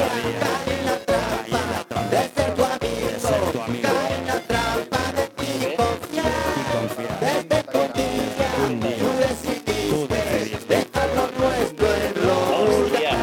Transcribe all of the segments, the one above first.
cae en la trampa de ser tu amigo, cae en la trampa de ti confiar, desde que un día tú decidiste dejar lo nuestro en lo vulgar.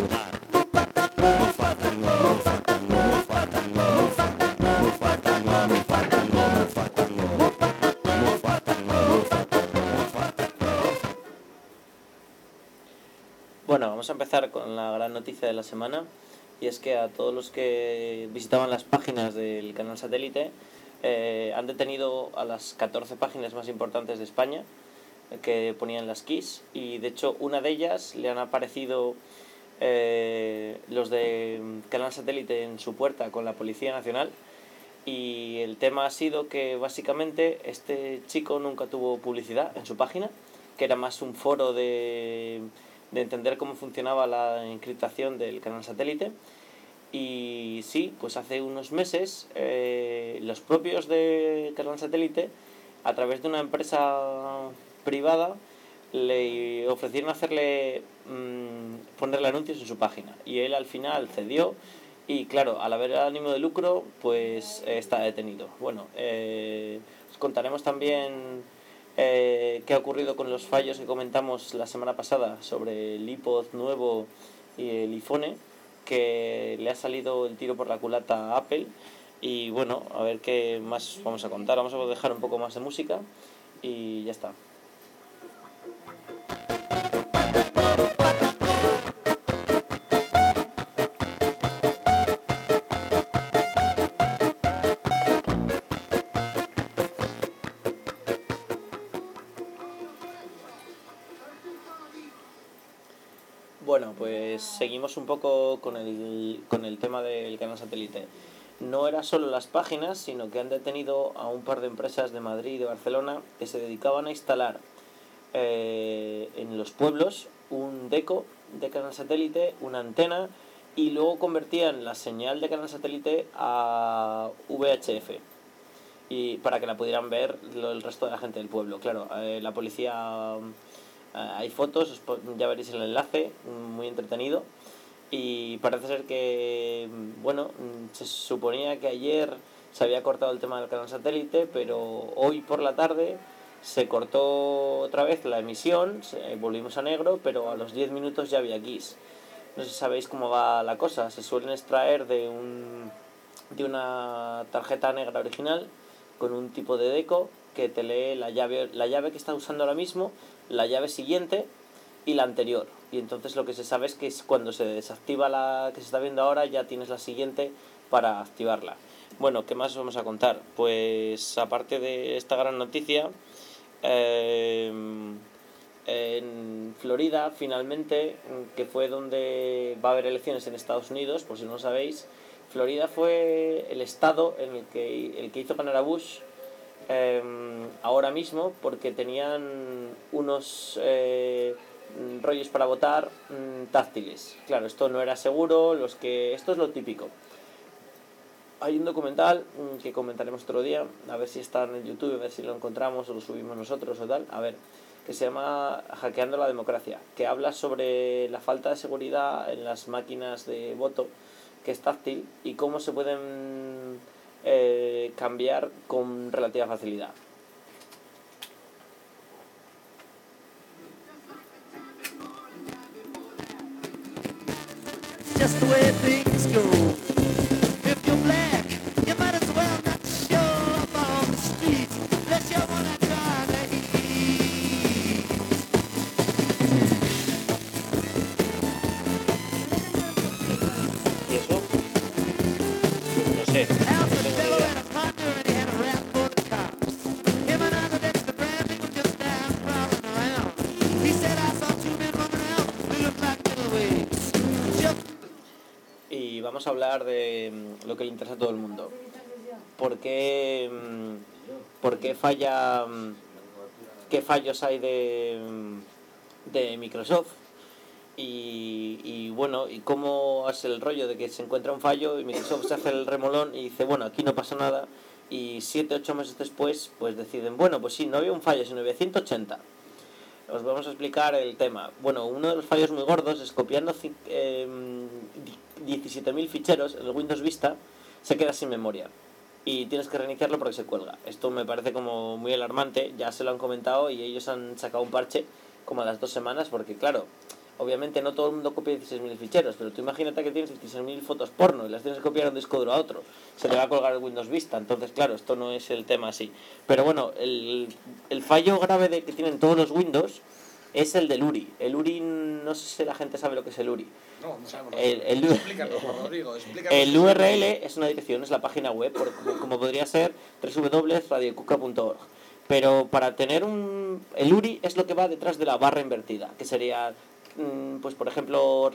Bueno, vamos a empezar con la gran noticia de la semana, y es que a todos los que visitaban las páginas del canal Satélite han detenido a las 14 páginas más importantes de España que ponían las keys, y de hecho una de ellas le han aparecido los de canal Satélite en su puerta con la Policía Nacional, y el tema ha sido que básicamente este chico nunca tuvo publicidad en su página, que era más un foro de entender cómo funcionaba la encriptación del canal Satélite. Y sí, pues hace unos meses los propios de canal Satélite, a través de una empresa privada, le ofrecieron hacerle ponerle anuncios en su página, y él al final cedió, y claro, al haber ánimo de lucro, pues está detenido. Bueno, os contaremos también qué ha ocurrido con los fallos que comentamos la semana pasada sobre el iPod nuevo y el iPhone, que le ha salido el tiro por la culata a Apple. Y bueno, a ver qué más vamos a contar. Vamos a dejar un poco más de música y ya está. Bueno, pues seguimos un poco con el tema del canal Satélite. No era solo las páginas, sino que han detenido a un par de empresas de Madrid y de Barcelona que se dedicaban a instalar en los pueblos un deco de canal Satélite, una antena, y luego convertían la señal de canal Satélite a VHF, y para que la pudieran ver el resto de la gente del pueblo. Claro, la policía... hay fotos, ya veréis el enlace, muy entretenido. Y parece ser que, bueno, se suponía que ayer se había cortado el tema del canal Satélite, pero hoy por la tarde se cortó otra vez la emisión, volvimos a negro, pero a los 10 minutos ya había GIS. No sé si sabéis cómo va la cosa. Se suelen extraer de una tarjeta negra original con un tipo de deco que te lee la llave que está usando ahora mismo, la llave siguiente y la anterior. Y entonces lo que se sabe es que cuando se desactiva la que se está viendo ahora, ya tienes la siguiente para activarla. Bueno, ¿qué más os vamos a contar? Pues aparte de esta gran noticia, en Florida finalmente, que fue donde va a haber elecciones en Estados Unidos, por si no lo sabéis, Florida fue el estado en el que hizo ganar a Bush ahora mismo, porque tenían unos rollos para votar táctiles. Claro, esto no era seguro, esto es lo típico. Hay un documental que comentaremos otro día, a ver si está en YouTube, a ver si lo encontramos o lo subimos nosotros o tal, a ver, que se llama Hackeando la Democracia, que habla sobre la falta de seguridad en las máquinas de voto, que es táctil, y cómo se pueden cambiar con relativa facilidad. Just the way things go. If you're black, you might as well not show up on the streets unless you wanna try to eat. ¿Y eso? No sé. How's the devil and a partner and he had a rap for the cops. Him and I, the Dexter Bradley, were just down prowling around. He said I saw two men running out. They looked like middleweights. Y vamos a hablar de lo que le interesa a todo el mundo. ¿Por qué falla? ¿Qué fallos hay de Microsoft? Y bueno, y cómo es el rollo de que se encuentra un fallo y Microsoft se hace el remolón y dice, bueno, aquí no pasa nada, y 7-8 meses después pues deciden, bueno, pues sí, no había un fallo, sino había 180. Os vamos a explicar el tema. Bueno, uno de los fallos muy gordos es copiando 17.000 ficheros, el Windows Vista se queda sin memoria y tienes que reiniciarlo porque se cuelga. Esto me parece como muy alarmante, ya se lo han comentado y ellos han sacado un parche como a las 2 semanas porque claro, obviamente no todo el mundo copia 16.000 ficheros, pero tú imagínate que tienes 16.000 fotos porno y las tienes que copiar de un disco duro a otro, se le va a colgar el Windows Vista, entonces claro, esto no es el tema así. Pero bueno, el fallo grave que tienen todos los Windows es el del URI. El URI, no sé si la gente sabe lo que es el URI. No, no sabemos. Explícanos, Rodrigo, explícanos. El URL es una dirección, es la página web, como podría ser www.radiocuca.org. Pero para tener el URI es lo que va detrás de la barra invertida, que sería, pues por ejemplo,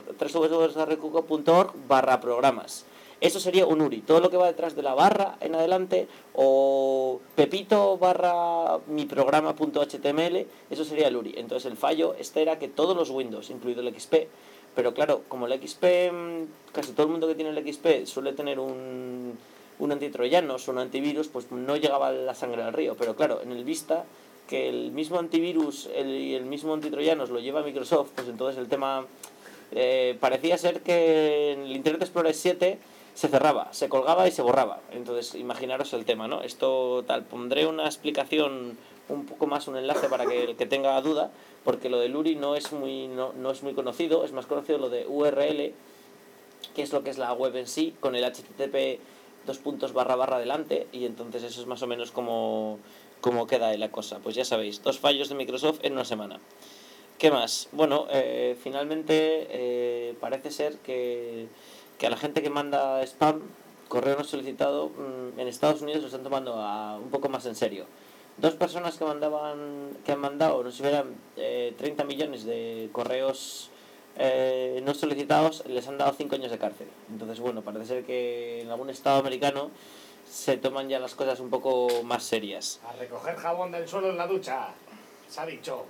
www.radiocuca.org/programas. Eso sería un URI. Todo lo que va detrás de la barra en adelante, o pepito barra mi programa.html, eso sería el URI. Entonces el fallo era que todos los Windows, incluido el XP, pero claro, como el XP, casi todo el mundo que tiene el XP suele tener un antitroyanos o un antivirus, pues no llegaba la sangre al río. Pero claro, en el Vista, que el mismo antivirus y el mismo antitroyanos lo lleva Microsoft, pues entonces el tema parecía ser que en el Internet Explorer 7 se cerraba, se colgaba y se borraba. Entonces imaginaros el tema, ¿no? Esto tal, pondré una explicación un poco más, un enlace para que el que tenga duda, porque lo del URI no es muy conocido, es más conocido lo de URL, que es lo que es la web en sí, con el HTTP delante, y entonces eso es más o menos como queda ahí la cosa. Pues ya sabéis, 2 fallos de Microsoft en una semana. ¿Qué más? Bueno, finalmente parece ser que a la gente que manda spam, correo no solicitado, en Estados Unidos lo están tomando un poco más en serio. 2 personas que han mandado, no sé si eran 30 millones de correos no solicitados, les han dado 5 años de cárcel. Entonces, bueno, parece ser que en algún estado americano se toman ya las cosas un poco más serias. A recoger jabón del suelo en la ducha, se ha dicho.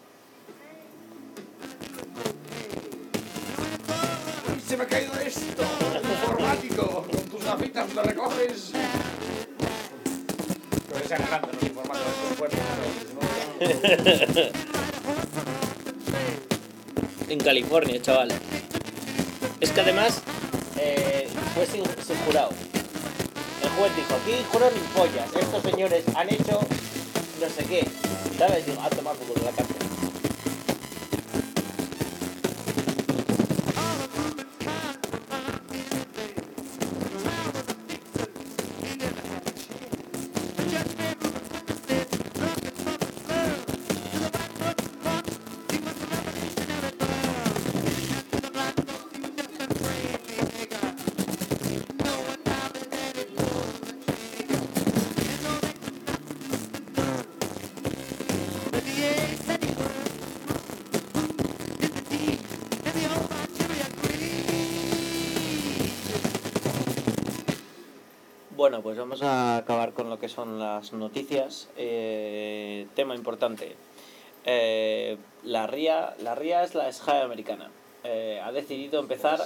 ¡Uy, se me ha caído esto! ¡Informático! Con tus gafitas lo recoges. Pero ese Alejandro, los informáticos de tus cuerpos. En California, chaval. Es que además fue sin jurado. El juez dijo, aquí juro ni pollas, estos señores han hecho no sé qué, ¿sabes? Digo, a tomar por culo la cárcel. Bueno, pues vamos a acabar con lo que son las noticias. Tema importante. La RIA es la SGAE americana. Ha decidido empezar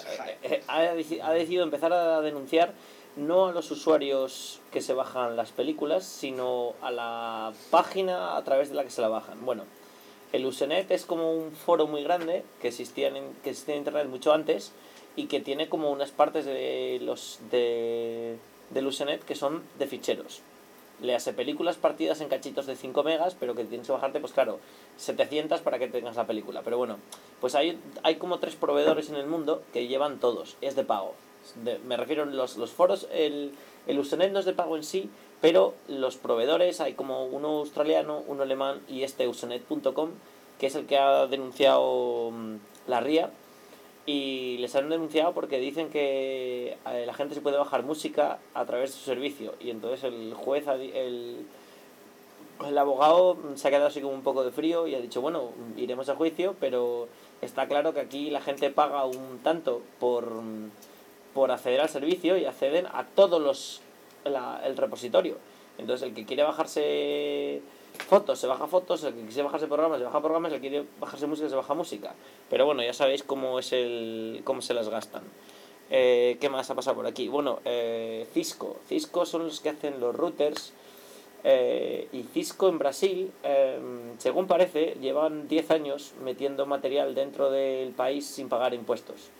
a denunciar no a los usuarios que se bajan las películas, sino a la página a través de la que se la bajan. Bueno, el Usenet es como un foro muy grande que existía en Internet mucho antes y que tiene como unas partes del Usenet que son de ficheros. Le hace películas partidas en cachitos de 5 megas, pero que tienes que bajarte, pues claro, 700 para que tengas la película. Pero bueno, pues hay como 3 proveedores en el mundo que llevan todos, es de pago. Me refiero a los foros, el Usenet no es de pago en sí, pero los proveedores, hay como uno australiano, uno alemán y usenet.com, que es el que ha denunciado la RIA. Y les han denunciado porque dicen que la gente se puede bajar música a través de su servicio. Y entonces el juez, el abogado se ha quedado así como un poco de frío y ha dicho, bueno, iremos a juicio, pero está claro que aquí la gente paga un tanto por acceder al servicio y acceden a todos el repositorio. Entonces el que quiere bajarse fotos se baja fotos, el que quiere bajarse programas se baja programas, el que quiere bajarse música se baja música. Pero bueno, ya sabéis cómo se las gastan. ¿Qué más ha pasado por aquí? Bueno, Cisco son los que hacen los routers, y Cisco en Brasil, según parece, llevan 10 años metiendo material dentro del país sin pagar impuestos.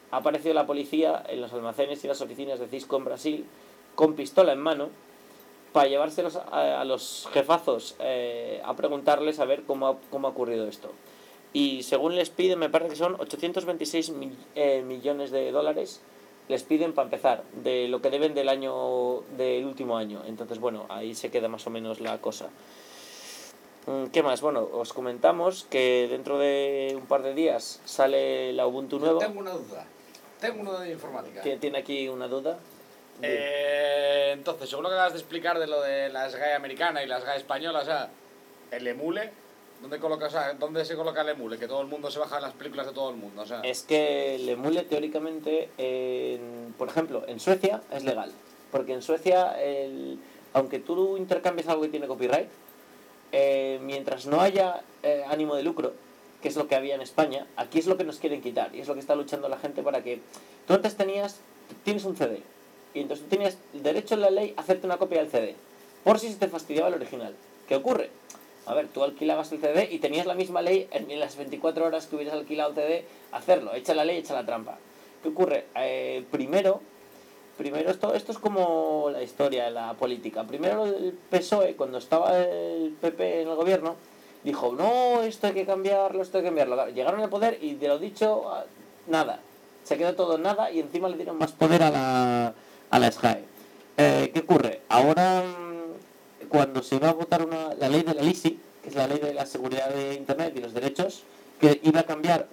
ha aparecido la policía en los almacenes y las oficinas de Cisco en Brasil con pistola en mano para llevárselos a los jefazos a preguntarles a ver cómo ha ocurrido esto. Y según les piden, me parece que son 826 millones de dólares, les piden para empezar, de lo que deben del último año. Entonces, bueno, ahí se queda más o menos la cosa. ¿Qué más? Bueno, os comentamos que dentro de un par de días sale la Ubuntu nueva. Tengo una duda de informática. ¿Quién tiene aquí una duda? Entonces, según lo que acabas de explicar de lo de la SGAE americana y la SGAE española, o sea, el emule, ¿dónde se coloca el emule? Que todo el mundo se baja las películas de todo el mundo, o sea. Es que el emule teóricamente, por ejemplo, en Suecia es legal. Porque en Suecia, aunque tú intercambies algo que tiene copyright, mientras no haya ánimo de lucro, que es lo que había en España, aquí es lo que nos quieren quitar. Y es lo que está luchando la gente para que... Tú antes tienes un CD. Y entonces tú tenías derecho en la ley a hacerte una copia del CD. Por si se te fastidiaba el original. ¿Qué ocurre? A ver, tú alquilabas el CD y tenías la misma ley en las 24 horas que hubieras alquilado el CD, hacerlo. Echa la ley, echa la trampa. ¿Qué ocurre? Primero esto es como la historia, la política. Primero el PSOE, cuando estaba el PP en el gobierno, dijo, no, esto hay que cambiarlo. Llegaron al poder y de lo dicho, nada. Se quedó todo en nada y encima le dieron más poder a la SGAE. ¿Qué ocurre? Ahora, cuando se va a votar la ley de la LISI, que es la ley de la seguridad de Internet y los derechos, que iba a cambiar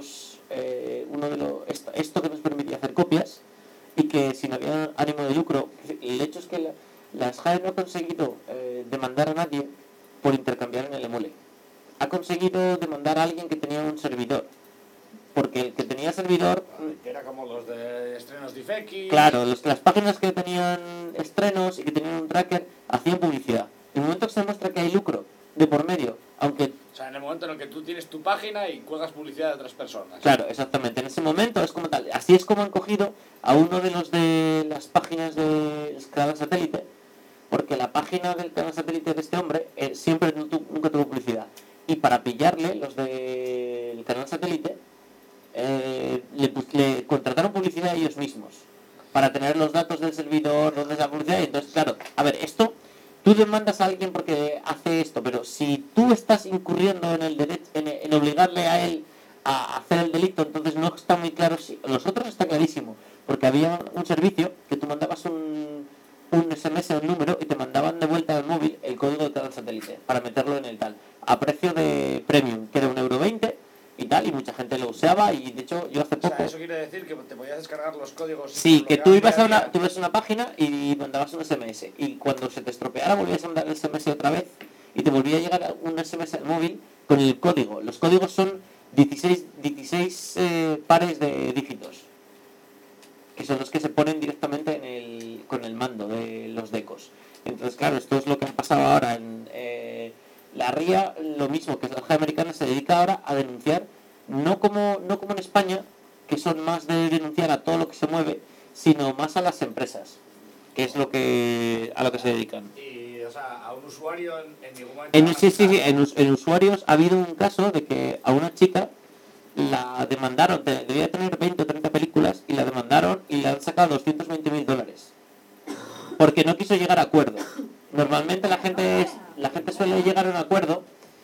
esto que nos permitía hacer copias, y que si no había ánimo de lucro, el hecho es que la SGAE no ha conseguido demandar a nadie por intercambiar en el emule. Ha conseguido demandar a alguien que tenía un servidor. Porque el que tenía servidor... Que era como los de estrenos de IFEX. Claro, las páginas que tenían estrenos y que tenían un tracker hacían publicidad. En el momento que se demuestra que hay lucro de por medio, aunque... O sea, en el momento en el que tú tienes tu página y cuelgas publicidad de otras personas. Claro, exactamente. En ese momento es como tal. Así es como han cogido a uno de los de las páginas del canal satélite, porque la página del canal satélite de este hombre siempre nunca tuvo publicidad. Y para pillarle, los del canal satélite... le contrataron publicidad a ellos mismos para tener los datos del servidor donde es la publicidad. Y entonces, claro, a ver, esto tú demandas a alguien porque hace esto, pero si tú estás incurriendo en el derecho, en obligarle a él a hacer el delito, entonces no está muy claro si... Los otros está clarísimo, porque había un servicio que tú mandabas un SMS a un número y te mandaban de vuelta al móvil el código del canal satélite para meterlo en el tal, a precio de premium, que era €1.20 y tal, y mucha gente lo usaba. Y de hecho yo hace poco... O sea, eso quiere decir que te podías descargar los códigos... Sí, que tú ibas a una página y mandabas un SMS, y cuando se te estropeara volvías a mandar el SMS otra vez y te volvía a llegar un SMS al móvil con el código. Los códigos son 16 pares de dígitos, que son los que se ponen directamente con el mando de los decos. Entonces, claro, esto es lo que ha pasado ahora en... La RIA, lo mismo que la SGAE americana, se dedica ahora a denunciar, no como en España, que son más de denunciar a todo lo que se mueve, sino más a las empresas, que es a lo que se dedican. Y, o sea, a un usuario en ningún momento... En usuarios ha habido un caso de que a una chica la demandaron, debía tener 20 o 30 películas, y la demandaron y le han sacado $220.000, porque no quiso llegar a acuerdo. Normalmente la gente suele llegar a un acuerdo,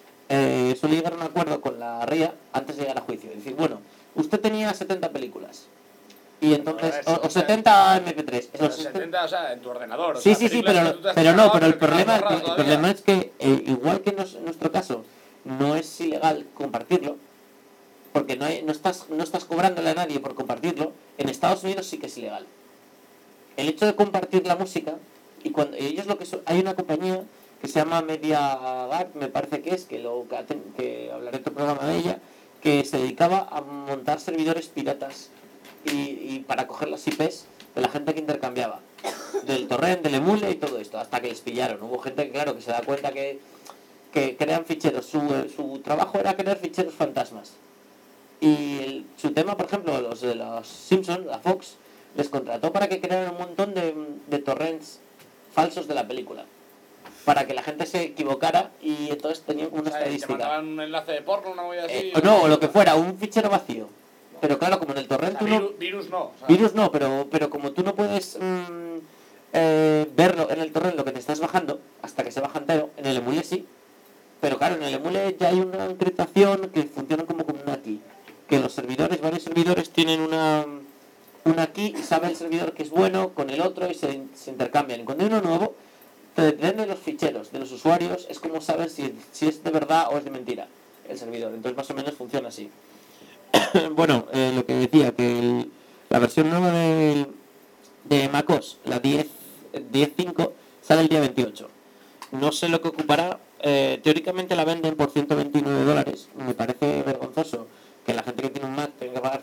con la RIA antes de llegar a juicio. Es decir, bueno, usted tenía 70 películas y entonces o 70 MP3. Los 70, o sea, en tu ordenador. Sí, pero el problema es que igual que en nuestro caso no es ilegal compartirlo, porque no estás cobrándole a nadie por compartirlo. En Estados Unidos sí que es ilegal. El hecho de compartir la música, y cuando ellos hay una compañía que se llama MediaGuard, me parece que hablaré en otro programa de ella, que se dedicaba a montar servidores piratas y para coger las IPs de la gente que intercambiaba, del torrent, del emule y todo esto, hasta que les pillaron. Hubo gente, claro, que se da cuenta que crean ficheros. Su trabajo era crear ficheros fantasmas. Y su tema, por ejemplo, los de los Simpsons, la Fox, les contrató para que crearan un montón de torrents falsos de la película, para que la gente se equivocara, y entonces tenían una estadística. ¿Te mandaban un enlace de porno, una movida así? No, o lo que fuera, un fichero vacío. pero claro, como en el torrent tú no... Virus no. O sea, Virus no, pero como tú no puedes verlo en el torrent lo que te estás bajando, hasta que se baja entero, en el emule sí. Pero claro, en el emule ya hay una encriptación que funciona como con una key. Que los servidores, varios servidores tienen una key y sabe el servidor que es bueno con el otro y se intercambian. Y cuando hay uno nuevo, te den los ficheros de los usuarios, es como saber si es de verdad o es de mentira el servidor. Entonces más o menos funciona así. Bueno, lo que decía, que la versión nueva de MacOS, la 10.5, sale el día 28. No sé lo que ocupará. Teóricamente la venden por $129. Me parece vergonzoso que la gente que tiene un Mac tenga que pagar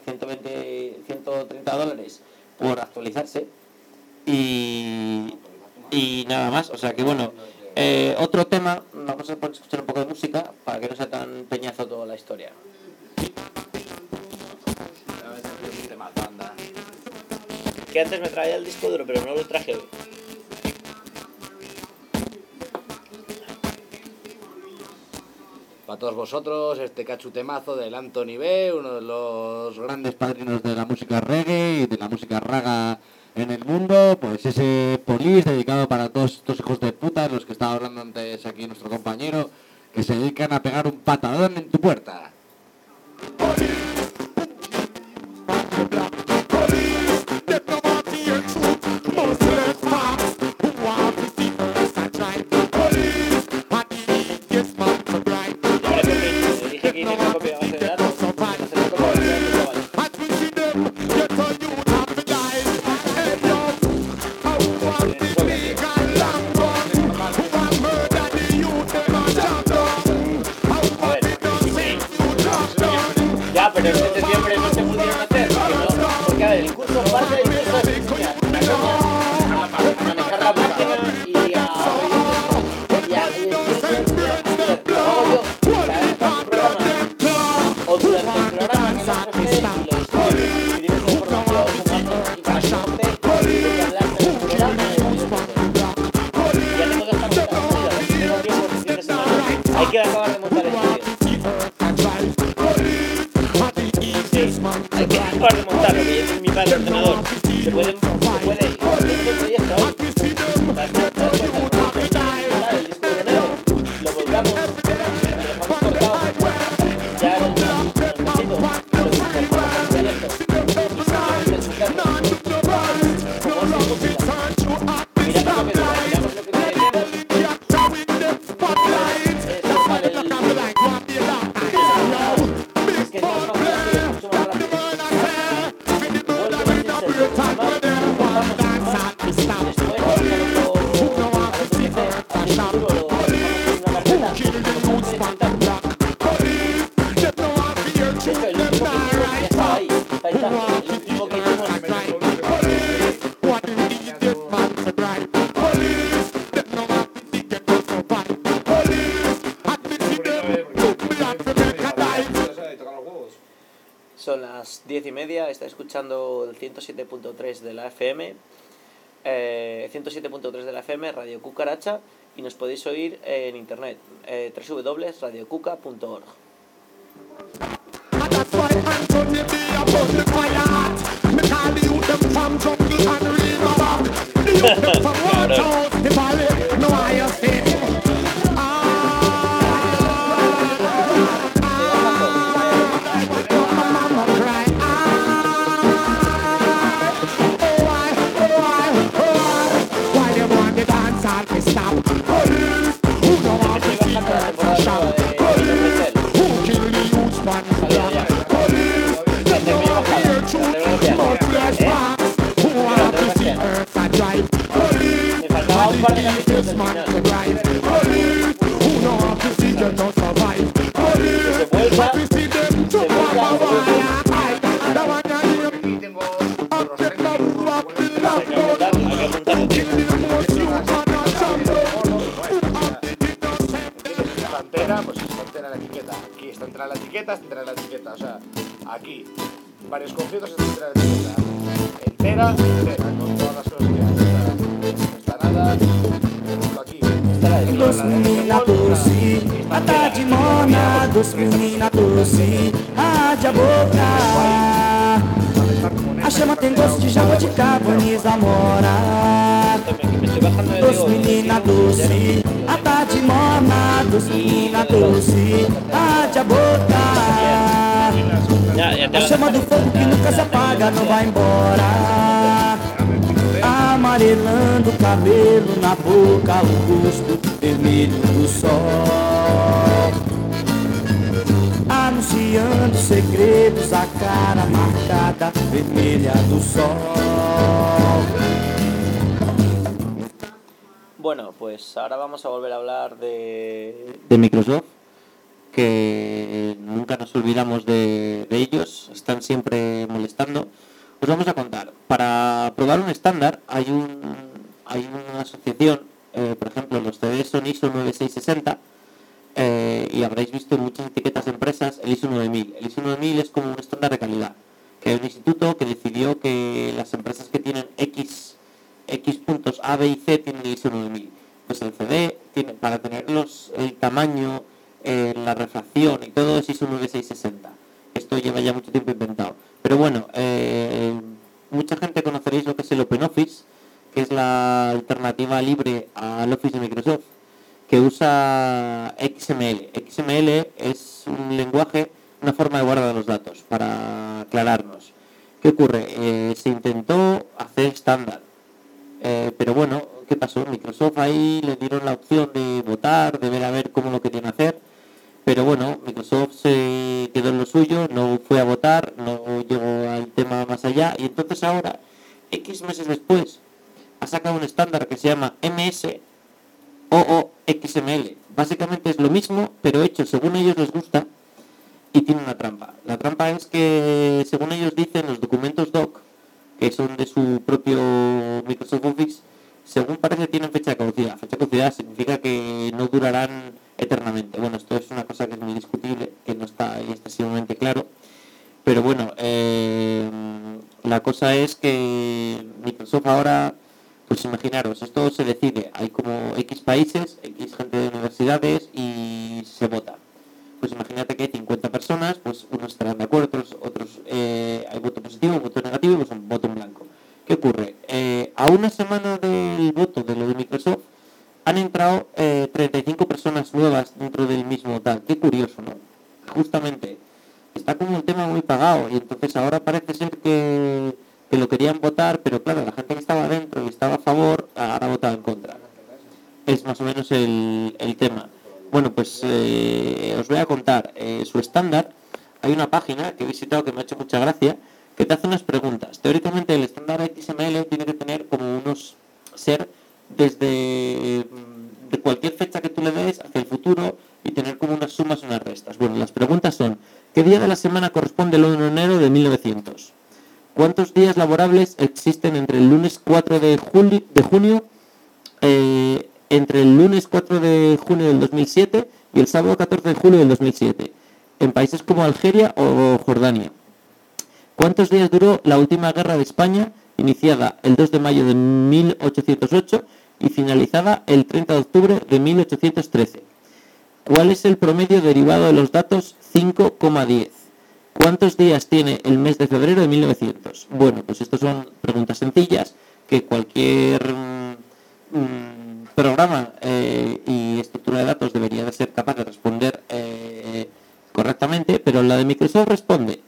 $130 por actualizarse. Y nada más. O sea que bueno, otro tema, vamos a escuchar un poco de música para que no sea tan peñazo toda la historia. Que antes me traía el disco duro, pero no lo traje hoy. Para todos vosotros, este cachutemazo del Anthony B, uno de los grandes padrinos de la música reggae y de la música raga en el mundo, pues ese Police dedicado para todos estos hijos de puta, los que estaba hablando antes aquí nuestro compañero, que se dedican a pegar un patadón en tu puerta. Son las 10:30, está escuchando el 107.3 de la FM, 107.3 de la FM, Radio Cucaracha, y nos podéis oír en internet, www.radiocuca.org. O sea, aquí, varios conflictos entera la etiqueta. Entera, con todas las cosas que hay. No está nada. Aquí. Dos meninas doce, a tarde mona, dos meninas doce, a arde a boca. A chama tem gosto de jabuticaba, Nisa mora. Me estoy bajando de Doce menina doce, a tarde morna. Doce menina doce, arde a boca. Ya te A chama do fogo que nunca se apaga, não vai embora. Amarelando o cabelo, na boca o rosto vermelho do sol. Anunciando segredos, a cara marcada, vermelha do sol. Bueno, pues ahora vamos a volver a hablar de Microsoft, que nunca nos olvidamos de ellos, están siempre molestando. Os vamos a contar, para probar un estándar hay una asociación, por ejemplo los CDs son ISO 9660, y habréis visto en muchas etiquetas de empresas el ISO 9000. El ISO 9000 es como un estándar de calidad, que hay un instituto que decidió que las empresas que tienen X puntos A, B y C tienen el ISO 9000. Pues el CD tiene, para tenerlos el tamaño, la refracción y todo, es ISO 9660. Esto lleva ya mucho tiempo inventado. Pero bueno, mucha gente conoceréis lo que es el OpenOffice, que es la alternativa libre al Office de Microsoft, que usa XML. XML es un lenguaje, una forma de guardar los datos, para aclararnos. ¿Qué ocurre? Se intentó hacer estándar, pero bueno, ¿qué pasó? Microsoft ahí le dieron la opción de votar, de ver a ver cómo lo querían hacer, pero bueno, Microsoft se quedó en lo suyo, no fue a votar, no llegó al tema más allá, y entonces ahora, X meses después, ha sacado un estándar que se llama MSOOXML. Básicamente es lo mismo, pero hecho según ellos les gusta, y tiene una trampa. La trampa es que, según ellos dicen, los documentos doc, que son de su propio Microsoft Office, según parece tienen fecha de caducidad. Fecha de caducidad significa que no durarán eternamente. Bueno, esto es una cosa que es muy discutible, que no está ahí excesivamente claro. Pero bueno, la cosa es que Microsoft ahora, pues imaginaros, esto se decide. Hay como X países, X gente de universidades y se vota. Pues imagínate que hay 50 personas, pues unos estarán de acuerdo, otros hay voto positivo, voto negativo y pues un voto en blanco. ¿Qué ocurre? A una semana del voto de lo de Microsoft han entrado 35 personas nuevas dentro del mismo tal. Qué curioso, ¿no? Justamente está como un tema muy pagado y entonces ahora parece ser que lo querían votar, pero claro, la gente que estaba dentro y estaba a favor ahora ha votado en contra. Es más o menos el tema. Bueno, pues os voy a contar su estándar. Hay una página que he visitado que me ha hecho mucha gracia, que te hace unas preguntas. Teóricamente el estándar XML tiene que tener como unos ser desde de cualquier fecha que tú le des hacia el futuro y tener como unas sumas y unas restas. Bueno, las preguntas son: ¿qué día de la semana corresponde el 1 de enero de 1900? ¿Cuántos días laborables existen entre el lunes 4 de junio entre el lunes 4 de junio del 2007 y el sábado 14 de julio del 2007, en países como Algeria o Jordania? ¿Cuántos días duró la última guerra de España, iniciada el 2 de mayo de 1808 y finalizada el 30 de octubre de 1813? ¿Cuál es el promedio derivado de los datos 5,10? ¿Cuántos días tiene el mes de febrero de 1900? Bueno, pues estas son preguntas sencillas que cualquier programa y estructura de datos debería de ser capaz de responder correctamente, pero la de Microsoft responde.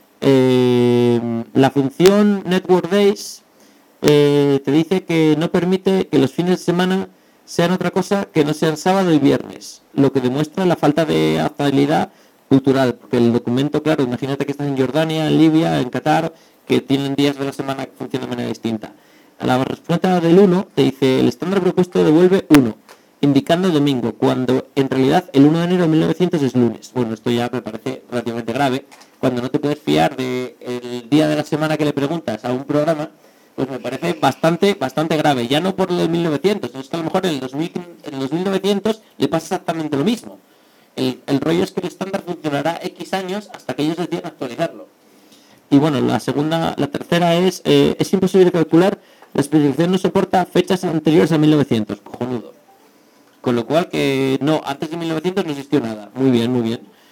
La función Network Days te dice que no permite que los fines de semana sean otra cosa que no sean sábado y viernes, lo que demuestra la falta de adaptabilidad cultural, porque el documento, claro, imagínate que estás en Jordania, en Libia, en Qatar, que tienen días de la semana que funcionan de manera distinta. A la respuesta del 1 te dice: el estándar propuesto devuelve 1, indicando domingo, cuando en realidad el 1 de enero de 1900 es lunes. Bueno, esto ya me parece relativamente grave. Cuando no te puedes fiar del día de la semana que le preguntas a un programa, pues me parece bastante grave. Ya no por lo de 1900, es que a lo mejor en los 1900 le pasa exactamente lo mismo. El rollo es que el estándar funcionará X años hasta que ellos deciden actualizarlo. Y bueno, la tercera es imposible calcular. La especificación no soporta fechas anteriores a 1900. Cojonudo. Con lo cual que no, antes de 1900 no existió nada. Muy bien, muy bien.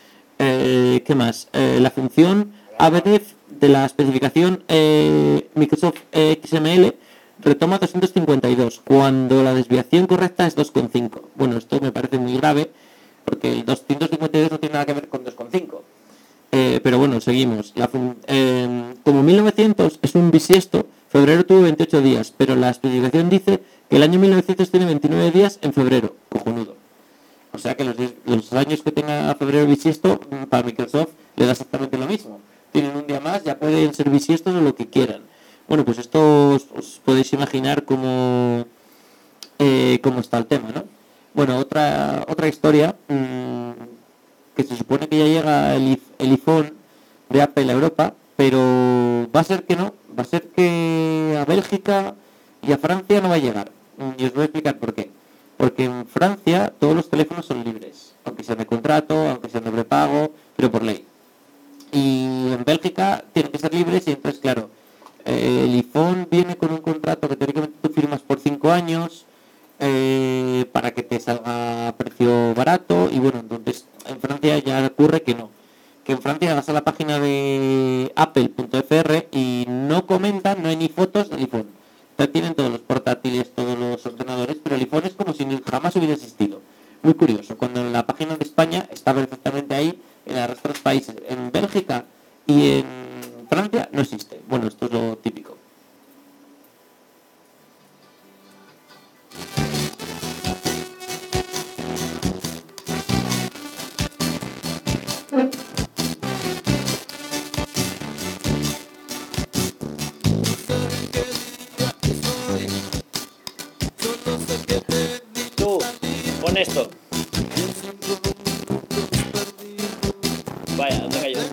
¿Qué más? La función ABDEF de la especificación Microsoft XML retoma 252, cuando la desviación correcta es 2,5. Bueno, esto me parece muy grave, porque el 252 no tiene nada que ver con 2,5. Pero bueno, seguimos. Como 1900 es un bisiesto, febrero tuvo 28 días, pero la especificación dice que el año 1900 tiene 29 días en febrero. Cojonudo. O sea que los años que tenga febrero bisiesto, para Microsoft le da exactamente lo mismo. Tienen un día más, ya pueden ser bisiestos o lo que quieran. Bueno, pues esto os podéis imaginar cómo está el tema, ¿no? Bueno, otra historia, que se supone que ya llega el iPhone de Apple a Europa, pero va a ser que no, va a ser que a Bélgica y a Francia no va a llegar. Y os voy a explicar por qué. Porque en Francia todos los teléfonos son libres, aunque sean de contrato, aunque sean de prepago, pero por ley. Y en Bélgica tienen que ser libres y entonces, claro, el iPhone viene con un contrato que teóricamente tú firmas por 5 años para que te salga a precio barato y bueno, entonces en Francia ya ocurre que no. Que en Francia vas a la página de apple.fr y no comentan, no hay ni fotos del iPhone. Ya tienen todos los portátiles, todos los ordenadores, pero el iPhone es como si jamás hubiera existido. Muy curioso, cuando en la página de España está perfectamente ahí, en el resto de los países, en Bélgica y en Francia no existe. Bueno, esto es lo típico. Tú, pon esto. Vaya, ¿dónde cayó?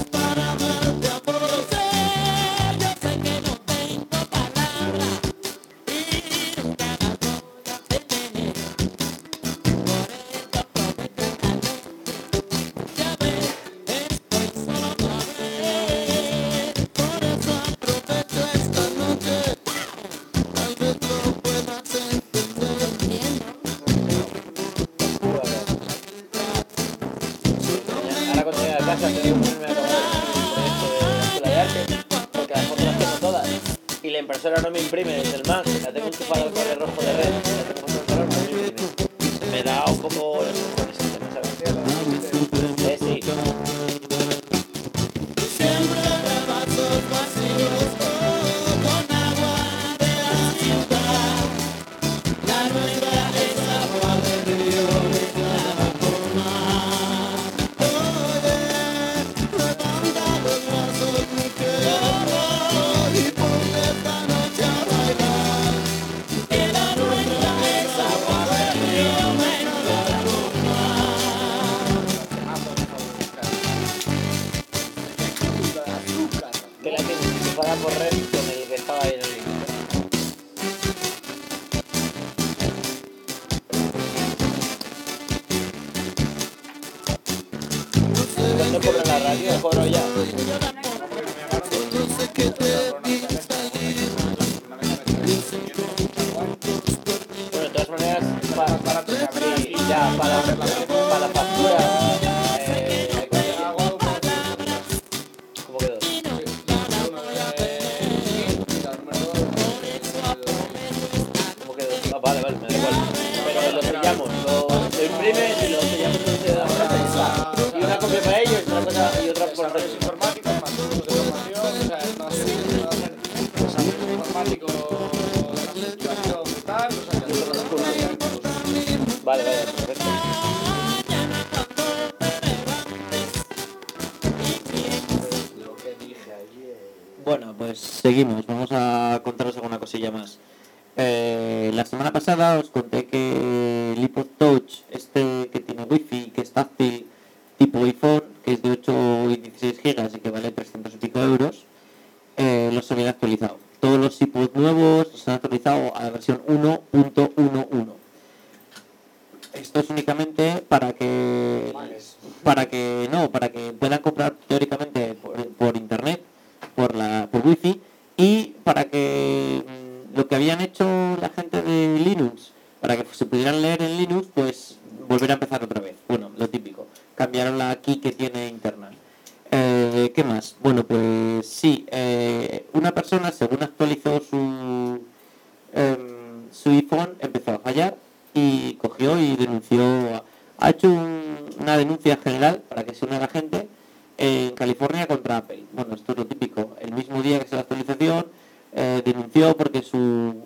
Ahora cuando llegue a casa tengo que ponerme a acabar el proyecto de la de arte, porque las fotos las tengo todas. Y la impresora no me imprime desde el Mac, la tengo enchufada al cable rojo de red, la tengo puesta en el calor, no me imprime. Me da un poco los cojones ese tema, ¿sabes? Sí. Que la tengo enchufada por red con el que estaba ahí en el vídeo. ¿Cuándo cobra la radio? ¿Cobro ya? Bueno, de todas maneras, para la factura, ¿cómo quedó? ¿Cómo quedó? Ah, vale, me da igual. Pero lo sellamos, lo imprimes y lo sellamos en la bolsa y una copia para ellos y otra por Desarrollos informáticos, más cursos de formación, o sea, no sé, desarrollo informático, la facturación y tal, o sea, que todos los cursos. Vale, perfecto. Bueno, pues seguimos. Vamos a contaros alguna cosilla más. La semana pasada os conté que el iPod Touch, este que tiene wifi, que es táctil, tipo iPhone, que es de 8 y 16 gigas y que vale 300 y pico euros, los habían actualizado. Todos los iPods nuevos los han actualizado a la versión 1.11. Esto es únicamente para que puedan comprar teóricamente por internet, por wifi, y para que lo que habían hecho la gente de Linux, para que se pudieran leer en Linux, pues volver a empezar otra vez. Bueno, lo lo típico. Cambiaron la key que tiene interna. ¿Qué más? Bueno, pues sí, una persona según actualizó su iPhone empezó a fallar y cogió y denunció, ha hecho una denuncia general para que se una la gente en California contra Apple. Bueno, esto es lo típico. El mismo día que se la actualización denunció porque su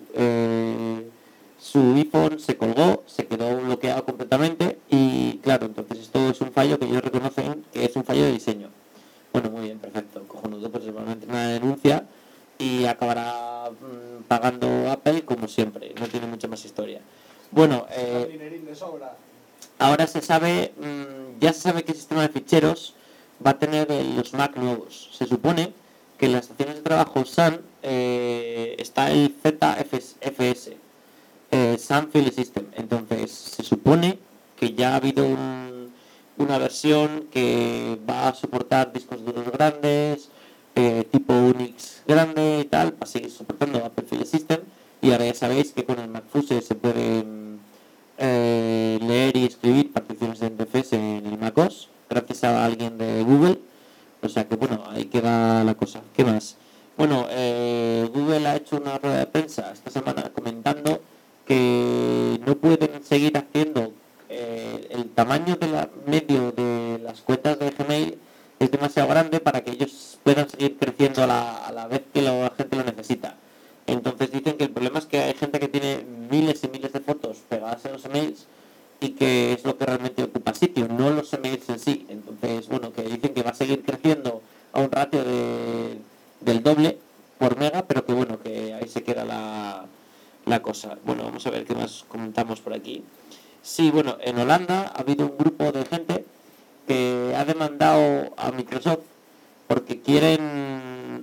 iPhone se colgó, se quedó bloqueado completamente y claro, entonces esto es un fallo que ellos reconocen que es un fallo de diseño. Bueno, muy bien, perfecto, cojonudo, pues seguramente una denuncia y acabará pagando Apple como siempre, no tiene mucha más historia. Bueno, Dinerín de sobra. ahora se sabe, ya se sabe qué sistema de ficheros va a tener los Mac nuevos. Se supone que en las estaciones de trabajo Sun está el ZFS, Sun File System. Entonces se supone que ya ha habido una versión que va a soportar discos duros grandes, tipo Unix grande y tal, va a seguir soportando Apple File System. Y ahora ya sabéis que con el MacFuse se pueden leer y escribir particiones de NTFS en el MacOS gracias a alguien de Google. O sea que bueno, ahí queda la cosa. ¿Qué más? Bueno, Google ha hecho una rueda de prensa esta semana comentando que no pueden seguir haciendo el tamaño medio de las cuentas de Gmail es demasiado grande para que ellos puedan seguir creciendo a la vez que la gente lo necesita. Entonces dicen que el problema es que hay gente que tiene miles y miles de fotos pegadas en los emails y que es lo que realmente ocupa sitio, no los emails en sí. Entonces, bueno, que dicen que va a seguir creciendo a un ratio del doble por mega, pero que bueno, que ahí se queda la cosa. Bueno, vamos a ver qué más comentamos por aquí. Sí, bueno, en Holanda ha habido un grupo de gente que ha demandado a Microsoft porque quieren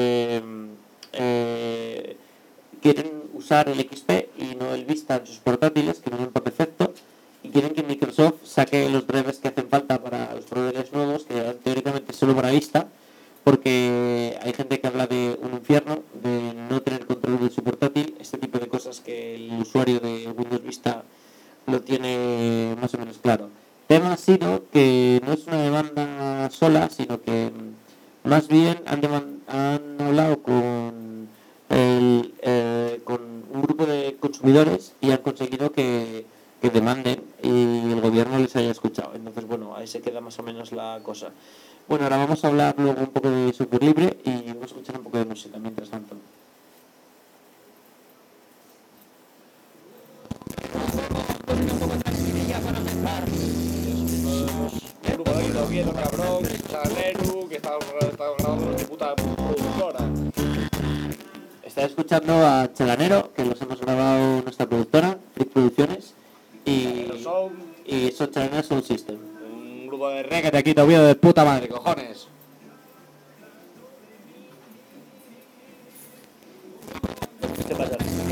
usar el XP y no el Vista en sus portátiles, que vienen por defecto, y quieren que Microsoft saque los drivers que hacen falta para los proveedores nuevos, que teóricamente solo para Vista, porque hay gente que habla de un infierno, de no tener control de su portátil, este tipo de cosas que el usuario de Windows Vista lo tiene más o menos claro. El tema ha sido que no es una demanda sola, sino que más bien han hablado con un grupo de consumidores y han conseguido que demanden y el gobierno les haya escuchado. Entonces, bueno, ahí se queda más o menos la cosa. Bueno, ahora vamos a hablar luego un poco de software libre y vamos a escuchar un poco de música mientras tanto. Un grupo de Guido Oviedo, cabrón, Chaneru, que está grabando de puta productora. Está escuchando a Chalanero, que los hemos grabado nuestra productora, Freak Producciones, y son Chalanero Sound System. Un grupo de reggae de Quito Oviedo de puta madre, cojones. ¿Qué pasa?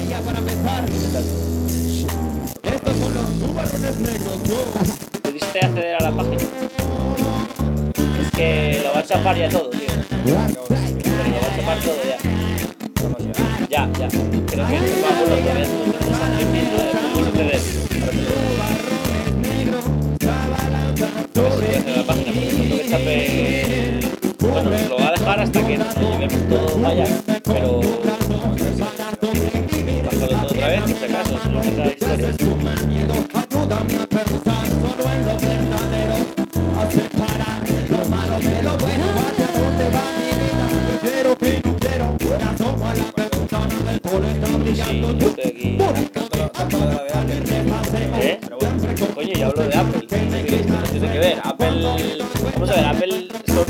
¿Pudiste acceder a la página? Es que lo va a chapar ya todo, tío. Pero lo va a chapar todo ya. Ya. Creo que el pago lo todavía no tenemos acceder. La página, porque que chape. Bueno, lo va a dejar hasta que nos llevemos todo vaya, pero bájalo todo otra vez, por si acaso, si no queda historias. Sí, yo estoy aquí. ¿Eh? Coño, yo hablo de Apple. Esto tiene que ver. Apple. Vamos a ver, Apple son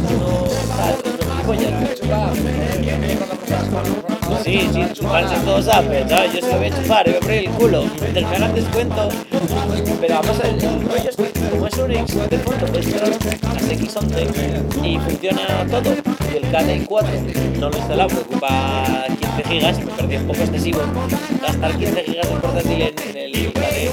Sí, chuparse todos Apple, ¿sabes? Yo se lo voy a chupar, voy a poner el culo. Mientras me hagan descuento. Pero vamos a ver, el rollo es que como es Unix, de fondo puedes instalar las X11 y funciona todo. Y el KDE 4 no lo he instalado, porque ocupa 15 gigas y me parecía un poco excesivo gastar 15 gigas de portátil en el KDE.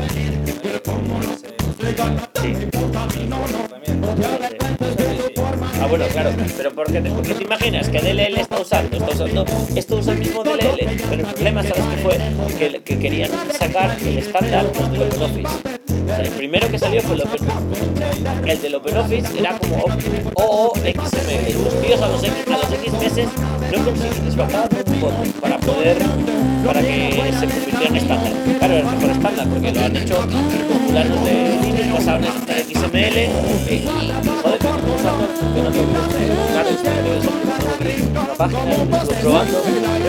Sí. Ah, bueno, claro, pero ¿por qué te imaginas que DLL está usando? Esto usa el mismo DLL, pero el problema, ¿sabes qué fue? Que querían sacar el estándar del OpenOffice. O sea, el primero que salió fue el OpenOffice. El del OpenOffice era como OOXML. Los tíos a los X meses no consiguieron desbajar un botón para que se convirtiera en estándar. Claro, era el mejor estándar porque lo han hecho populares de Linux basados en XML y joder, usando claro, una página, estuve probando,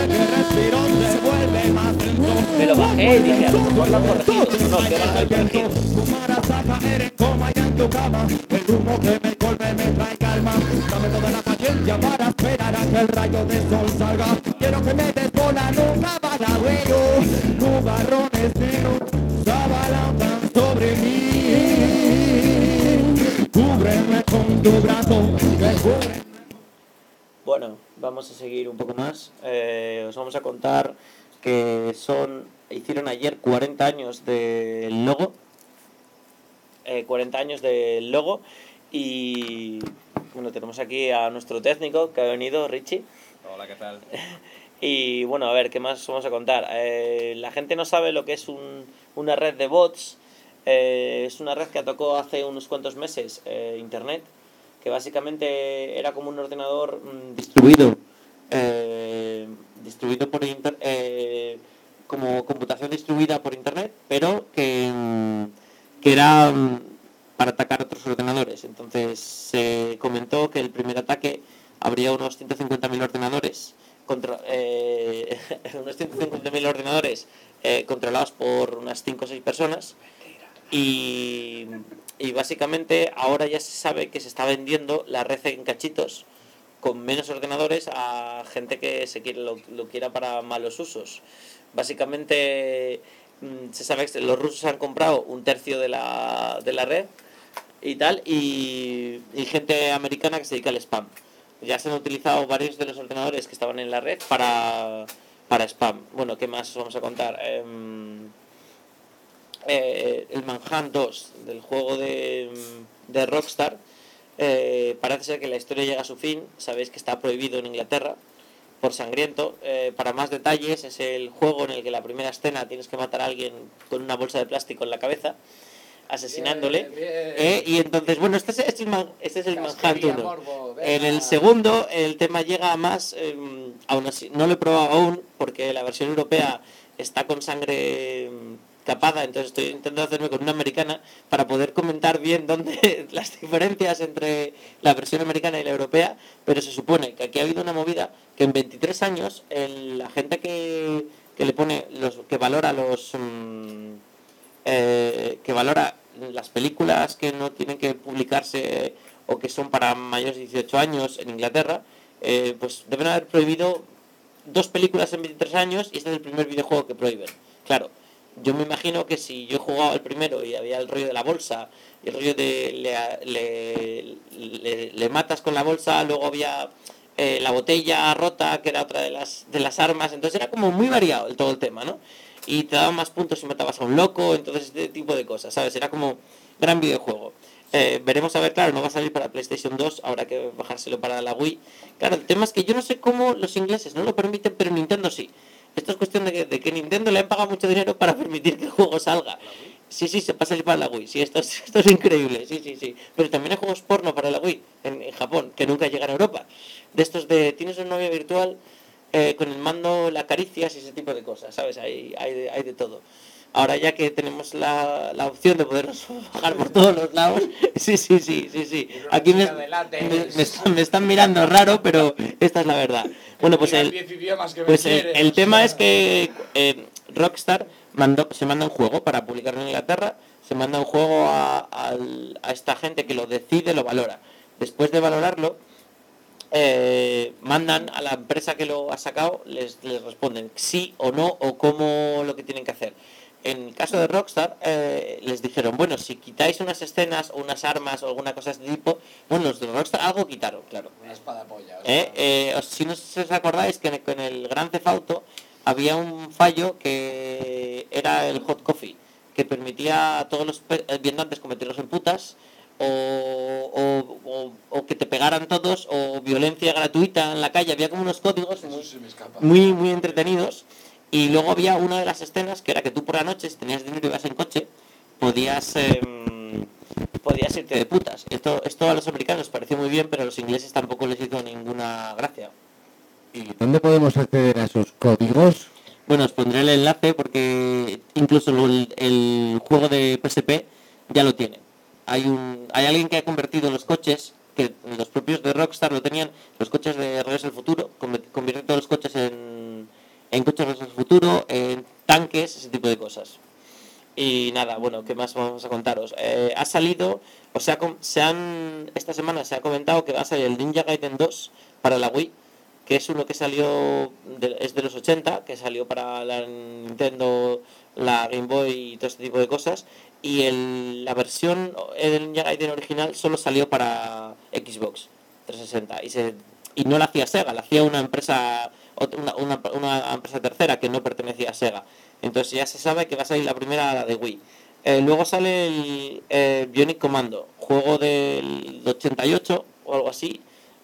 me lo bajé y dije, a lo mejor lo han corregido, pero no, que van a haber corregido. El humo que me colme me trae calma. Dame toda la paciencia para esperar a que el rayo de sol salga. Quiero que me des bola, nunca balagüero. Nubarrones finos se abalanzan sobre mí. Cúbreme con tu brazo, que cubre. Bueno, vamos a seguir un poco más. Os vamos a contar que hicieron ayer 40 años del logo. 40 años del logo y bueno, tenemos aquí a nuestro técnico que ha venido, Richie. Hola, ¿qué tal? Y bueno, a ver, ¿qué más vamos a contar? La gente no sabe lo que es una red de bots. Es una red que atacó hace unos cuantos meses Internet, que básicamente era como un ordenador distribuido por como computación distribuida por Internet, pero que era para atacar otros ordenadores. Entonces se comentó que el primer ataque habría unos 150.000 ordenadores controlados por unas 5 o 6 personas y básicamente ahora ya se sabe que se está vendiendo la red en cachitos con menos ordenadores a gente que lo quiera para malos usos. Básicamente se sabe que los rusos han comprado un tercio de la red y tal, y gente americana que se dedica al spam. Ya se han utilizado varios de los ordenadores que estaban en la red para spam. Bueno, ¿qué más os vamos a contar? El Manhunt 2 del juego de Rockstar, parece ser que la historia llega a su fin. Sabéis que está prohibido en Inglaterra por sangriento. Para más detalles, es el juego en el que la primera escena tienes que matar a alguien con una bolsa de plástico en la cabeza, asesinándole. Bien. Y entonces, bueno, este es el Manhunt Casquería, 1. morbo, venga. En el segundo, el tema llega a más, aún así, no lo he probado aún, porque la versión europea está con sangre tapada, entonces estoy intentando hacerme con una americana para poder comentar bien dónde las diferencias entre la versión americana y la europea, pero se supone que aquí ha habido una movida que en 23 años la gente que le pone que valora las películas que no tienen que publicarse o que son para mayores de 18 años en Inglaterra, pues deben haber prohibido 2 películas en 23 años y este es el primer videojuego que prohíben. Claro, yo me imagino que si yo he jugado el primero y había el rollo de la bolsa y el rollo de le matas con la bolsa, luego había la botella rota que era otra de las armas, entonces era como muy variado todo el tema, ¿no? Y te daban más puntos si matabas a un loco, entonces este tipo de cosas, ¿sabes? Era como gran videojuego. Veremos a ver, claro, no va a salir para PlayStation 2, habrá que bajárselo para la Wii. Claro, el tema es que yo no sé cómo los ingleses no lo permiten, pero Nintendo sí. Esto es cuestión de que Nintendo le han pagado mucho dinero para permitir que el juego salga. Sí, se pasa a salir para la Wii. Sí, esto es increíble. Sí. Pero también hay juegos porno para la Wii en Japón, que nunca llegan a Europa. De estos tienes un novio virtual, con el mando la acaricias y ese tipo de cosas, ¿sabes? Hay de todo. Ahora ya que tenemos la opción de podernos bajar por todos los lados, sí. Aquí me están mirando raro, pero esta es la verdad. Bueno, pues el tema es que Rockstar se manda un juego para publicarlo en Inglaterra, se manda un juego a esta gente que lo decide, lo valora. Después de valorarlo, mandan a la empresa que lo ha sacado, les responden sí o no o cómo lo que tienen que hacer. En el caso de Rockstar, les dijeron, bueno, si quitáis unas escenas o unas armas o alguna cosa de este tipo, bueno, los de Rockstar algo quitaron, claro. Una espada polla. Si no os acordáis que en el Grand Theft Auto había un fallo que era el hot coffee, que permitía a todos los viandantes convertirlos en putas, o que te pegaran todos, o violencia gratuita en la calle. Había como unos códigos Eso se me escapa. muy entretenidos. Y luego había una de las escenas que era que tú por la noche, si tenías dinero y ibas en coche, podías irte de putas. Esto a los americanos les pareció muy bien, pero a los ingleses tampoco les hizo ninguna gracia. ¿Y dónde podemos acceder a esos códigos? Bueno, os pondré el enlace porque incluso el juego de PSP ya lo tiene. Hay alguien que ha convertido los coches, que los propios de Rockstar lo tenían, los coches de Regreso al Futuro, convierte todos los coches en coches de Regreso al Futuro, en tanques, ese tipo de cosas. Y nada, bueno, ¿qué más vamos a contaros? Ha salido, esta semana se ha comentado que va a salir el Ninja Gaiden 2 para la Wii, que es uno que salió, es de los 80, que salió para la Nintendo, la Game Boy y todo este tipo de cosas, y la versión del Ninja Gaiden original solo salió para Xbox 360, y no la hacía Sega, la hacía una empresa tercera que no pertenecía a Sega. Entonces ya se sabe que va a salir la primera, la de Wii. Luego sale el Bionic Commando, juego del 88 o algo así,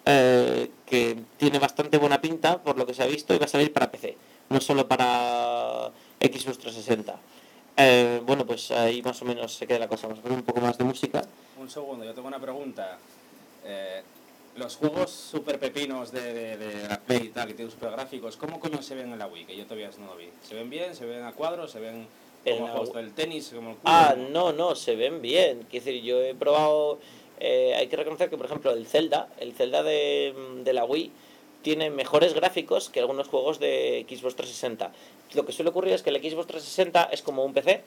que tiene bastante buena pinta por lo que se ha visto, y va a salir para PC, no solo para Xbox 360. Bueno, pues ahí más o menos se queda la cosa. Vamos a poner un poco más de música. Un segundo, yo tengo una pregunta. Los juegos super pepinos de la Play y tal, que tienen super gráficos, ¿cómo coño se ven en la Wii? Que yo todavía no lo vi. ¿Se ven bien? ¿Se ven a cuadros? ¿Se ven como juegos del tenis? Como el culo? No, se ven bien. Quiero decir, yo he probado... hay que reconocer que, por ejemplo, el Zelda de la Wii tiene mejores gráficos que algunos juegos de Xbox 360. Lo que suele ocurrir es que el Xbox 360 es como un PC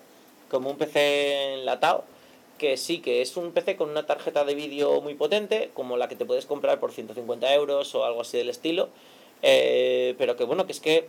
enlatado, que sí, que es un PC con una tarjeta de vídeo muy potente, como la que te puedes comprar por 150 euros o algo así del estilo, pero que bueno, que es que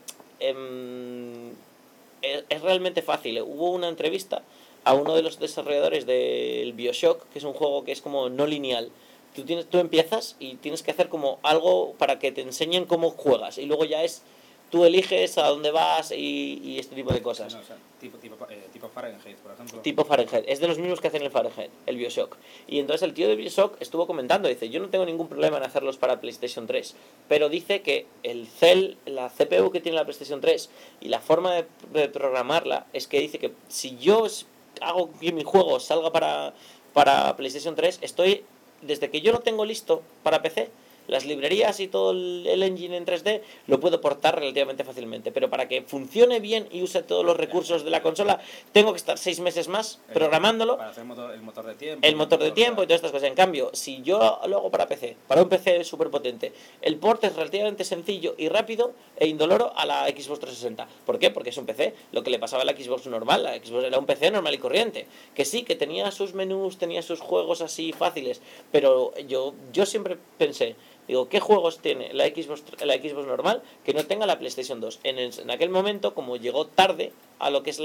es realmente fácil. Hubo una entrevista a uno de los desarrolladores del BioShock, que es un juego que es como no lineal. Tú empiezas y tienes que hacer como algo para que te enseñen cómo juegas, y luego ya tú eliges a dónde vas y este tipo de cosas. No, o sea, tipo Fahrenheit, por ejemplo. Tipo Fahrenheit, es de los mismos que hacen el Fahrenheit, el BioShock. Y entonces el tío de BioShock estuvo comentando, dice, yo no tengo ningún problema en hacerlos para PlayStation 3, pero dice que la CPU que tiene la PlayStation 3 y la forma de programarla, es que dice que si yo hago que mi juego salga para PlayStation 3, desde que yo lo tengo listo para PC, las librerías y todo el engine en 3D lo puedo portar relativamente fácilmente, pero para que funcione bien y use todos los recursos de la consola, tengo que estar 6 meses más programándolo, para hacer el motor de tiempo. el motor de tiempo y todas estas cosas. En cambio, si yo lo hago para PC, para un PC súper potente, el port es relativamente sencillo y rápido e indoloro a la Xbox 360. ¿Por qué? Porque es un PC. Lo que le pasaba a la Xbox normal, la Xbox era un PC normal y corriente, que sí, que tenía sus menús, tenía sus juegos así fáciles, pero yo siempre pensé, digo, ¿qué juegos tiene la Xbox normal que no tenga la PlayStation 2? En aquel momento, como llegó tarde a lo que es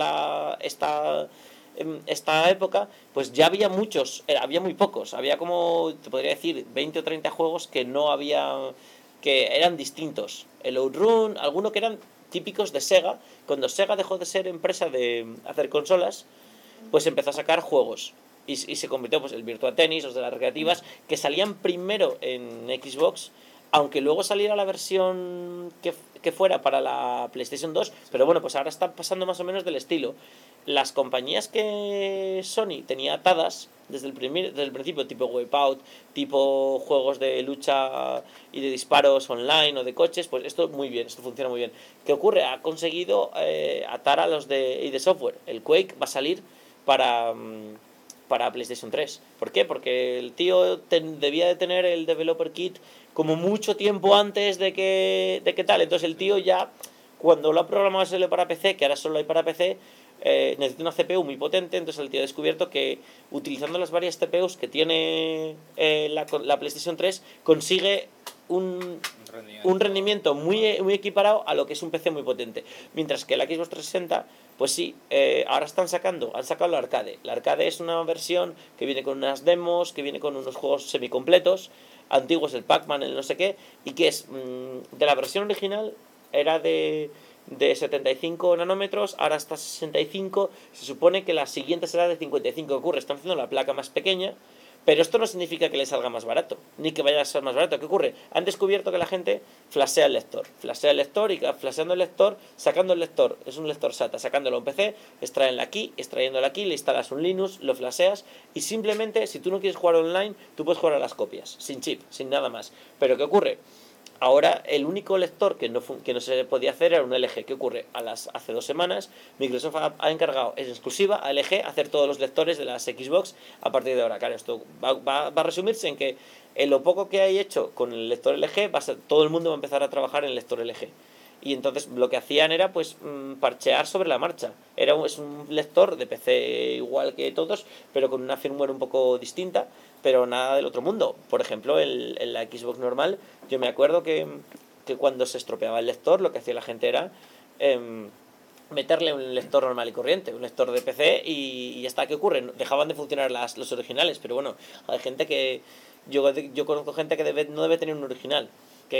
esta época, pues ya había había muy pocos. Había como, te podría decir, 20 o 30 juegos que no había, que eran distintos. El Outrun, algunos que eran típicos de Sega. Cuando Sega dejó de ser empresa de hacer consolas, pues empezó a sacar juegos. Y se convirtió, pues, el Virtua Tennis, los de las recreativas, que salían primero en Xbox, aunque luego saliera la versión que fuera para la PlayStation 2, pero bueno, pues ahora está pasando más o menos del estilo. Las compañías que Sony tenía atadas desde el principio, tipo Wipeout, tipo juegos de lucha y de disparos online o de coches, pues esto muy bien, esto funciona muy bien. ¿Qué ocurre? Ha conseguido atar a los de ID Software. El Quake va a salir para PlayStation 3. ¿Por qué? Porque el tío debía de tener el Developer Kit como mucho tiempo antes de que tal. Entonces el tío ya, cuando lo ha programado solo para PC, que ahora solo hay para PC, necesita una CPU muy potente. Entonces el tío ha descubierto que utilizando las varias CPUs que tiene la PlayStation 3, consigue un rendimiento muy equiparado a lo que es un PC muy potente. Mientras que la Xbox 360, pues sí, ahora han sacado la arcade. La arcade es una versión que viene con unas demos, que viene con unos juegos semicompletos, antiguos, el Pac-Man, el no sé qué, y que es de la versión original, era de 75 nanómetros, ahora está 65, se supone que la siguiente será de 55. ¿Qué ocurre? Están haciendo la placa más pequeña, Pero esto no significa que le salga más barato, ni que vaya a ser más barato. ¿Qué ocurre? Han descubierto que la gente flashea el lector y flasheando el lector, sacando el lector, es un lector SATA, sacándolo a un PC, extrayéndolo aquí, le instalas un Linux, lo flasheas y simplemente, si tú no quieres jugar online, tú puedes jugar a las copias, sin chip, sin nada más. Pero ¿qué ocurre? Ahora el único lector que no se podía hacer era un LG. ¿Qué ocurre? Hace 2 semanas Microsoft ha encargado en exclusiva a LG hacer todos los lectores de las Xbox a partir de ahora. Claro, esto va a resumirse en que en lo poco que hay hecho con el lector LG, todo el mundo va a empezar a trabajar en el lector LG. Y entonces lo que hacían era pues parchear sobre la marcha. Es un lector de PC igual que todos, pero con una firmware un poco distinta, pero nada del otro mundo. Por ejemplo, en la Xbox normal, yo me acuerdo que cuando se estropeaba el lector, lo que hacía la gente era meterle un lector normal y corriente, un lector de PC y ya está. ¿Qué ocurre? Dejaban de funcionar los originales, pero bueno, hay gente que... Yo conozco gente que no debe tener un original,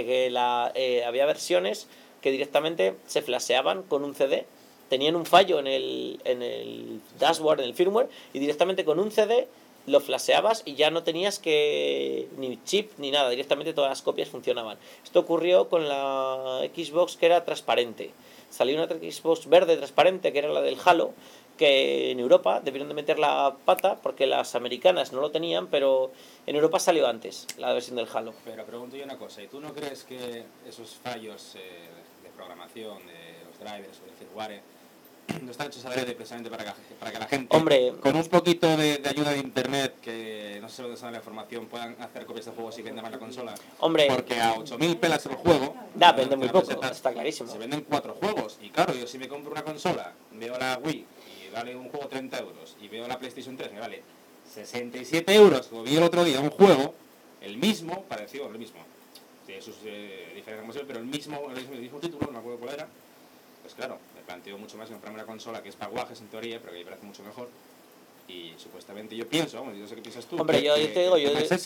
había versiones que directamente se flasheaban con un CD, tenían un fallo en el dashboard, en el firmware, y directamente con un CD lo flasheabas y ya no tenías que ni chip ni nada, directamente todas las copias funcionaban. Esto ocurrió con la Xbox que era transparente. Salió una Xbox verde transparente que era la del Halo, que en Europa debieron de meter la pata porque las americanas no lo tenían, pero en Europa salió antes la versión del Halo. Pero pregunto yo una cosa, ¿y tú no crees que esos fallos de programación, de los drivers o del firmware, no están hechos adrede precisamente para que la gente, Hombre, con un poquito de ayuda de internet, que no sé dónde está la información, puedan hacer copias de juegos y vendan más la consola? hombre, Porque a 8.000 pelas el juego, vende muy poco, pesetas, está clarísimo. se venden 4 juegos. Y claro, yo si me compro una consola, veo la Wii y vale un juego 30 euros, y veo la PlayStation 3 que vale 67 euros, como vi el otro día un juego, el mismo, parecido, el mismo, tiene sus diferencias, pero el mismo título, no me acuerdo cuál era. Pues claro, me planteo mucho más comprarme una consola que es para guajes en teoría, pero que me parece mucho mejor. Y supuestamente yo pienso, vamos, yo no sé qué piensas tú. Hombre, yo te digo,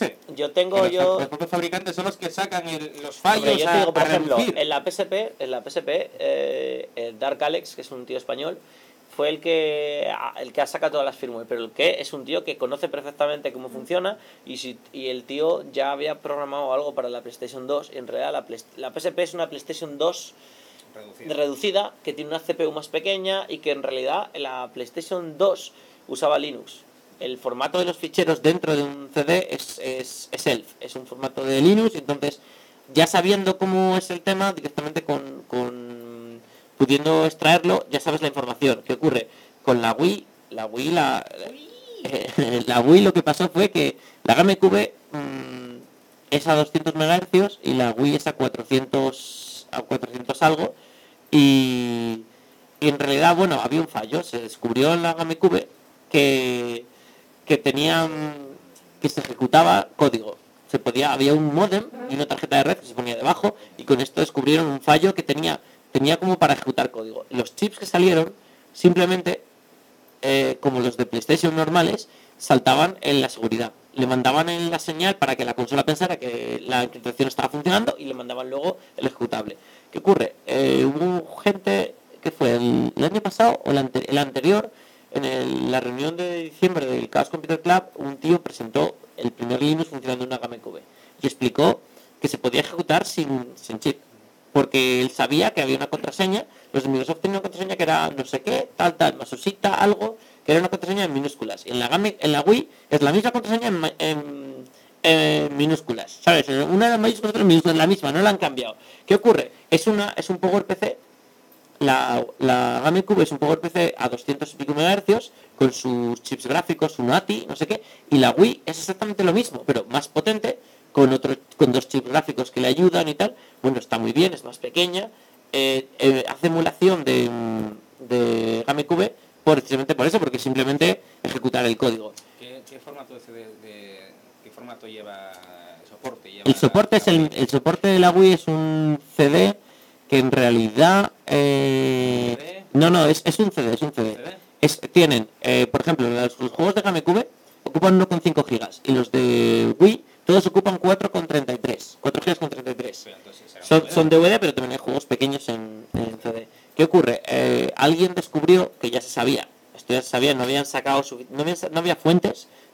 Los propios fabricantes son los que sacan los fallos. Hombre, yo te digo, por ejemplo, reducir. en la PSP, Dark Alex, que es un tío español, fue el que ha sacado todas las firmware, pero el que es un tío que conoce perfectamente cómo funciona y el tío ya había programado algo para la PlayStation 2 y en realidad la PSP es una PlayStation 2 reducida, que tiene una CPU más pequeña y que en realidad la PlayStation 2 usaba Linux. El formato de los ficheros dentro de un CD es ELF, es un formato de Linux, entonces ya sabiendo cómo es el tema, directamente pudiendo extraerlo, ya sabes la información. ¿Qué ocurre? Con la Wii, la Wii lo que pasó fue que la GameCube es a 200 MHz y la Wii es a 400 algo, y en realidad, bueno, había un fallo. Se descubrió en la GameCube que se ejecutaba código. Había un módem y una tarjeta de red que se ponía debajo, y con esto descubrieron un fallo que tenía como para ejecutar código. Los chips que salieron simplemente, como los de PlayStation normales, saltaban en la seguridad. Le mandaban en la señal para que la consola pensara que la encriptación estaba funcionando y le mandaban luego el ejecutable. ¿Qué ocurre? Hubo gente, que fue el año pasado o el anterior, en la reunión de diciembre del Chaos Computer Club, un tío presentó el primer Linux funcionando en una GameCube y explicó que se podía ejecutar sin chip, porque él sabía que había una contraseña. Los de Microsoft tenían una contraseña que era no sé qué, tal, masosita, algo, que era una contraseña en minúsculas. Y en la Wii es la misma contraseña en minúsculas, ¿sabes? Una de mayúsculas, otra en minúsculas, la misma, no la han cambiado. ¿Qué ocurre? Es un PowerPC. La GameCube es un PowerPC a 200 y pico MHz con sus chips gráficos, un ATI, no sé qué, y la Wii es exactamente lo mismo, pero más potente, con 2 chips gráficos que le ayudan y tal. Bueno, está muy bien, es más pequeña, hace emulación de GameCube precisamente por eso, porque simplemente ejecutar el código. ¿Qué formato qué formato lleva soporte? El soporte de la Wii es un CD que en realidad no, es un CD. Tienen, por ejemplo, los juegos de GameCube ocupan 1,5 gigas y los de Wii todos ocupan 4,33 gigas con 33. Son DVD, pero también hay juegos pequeños en CD. ¿Qué ocurre? Alguien descubrió que ya se sabía, esto ya se sabía, no había fuentes,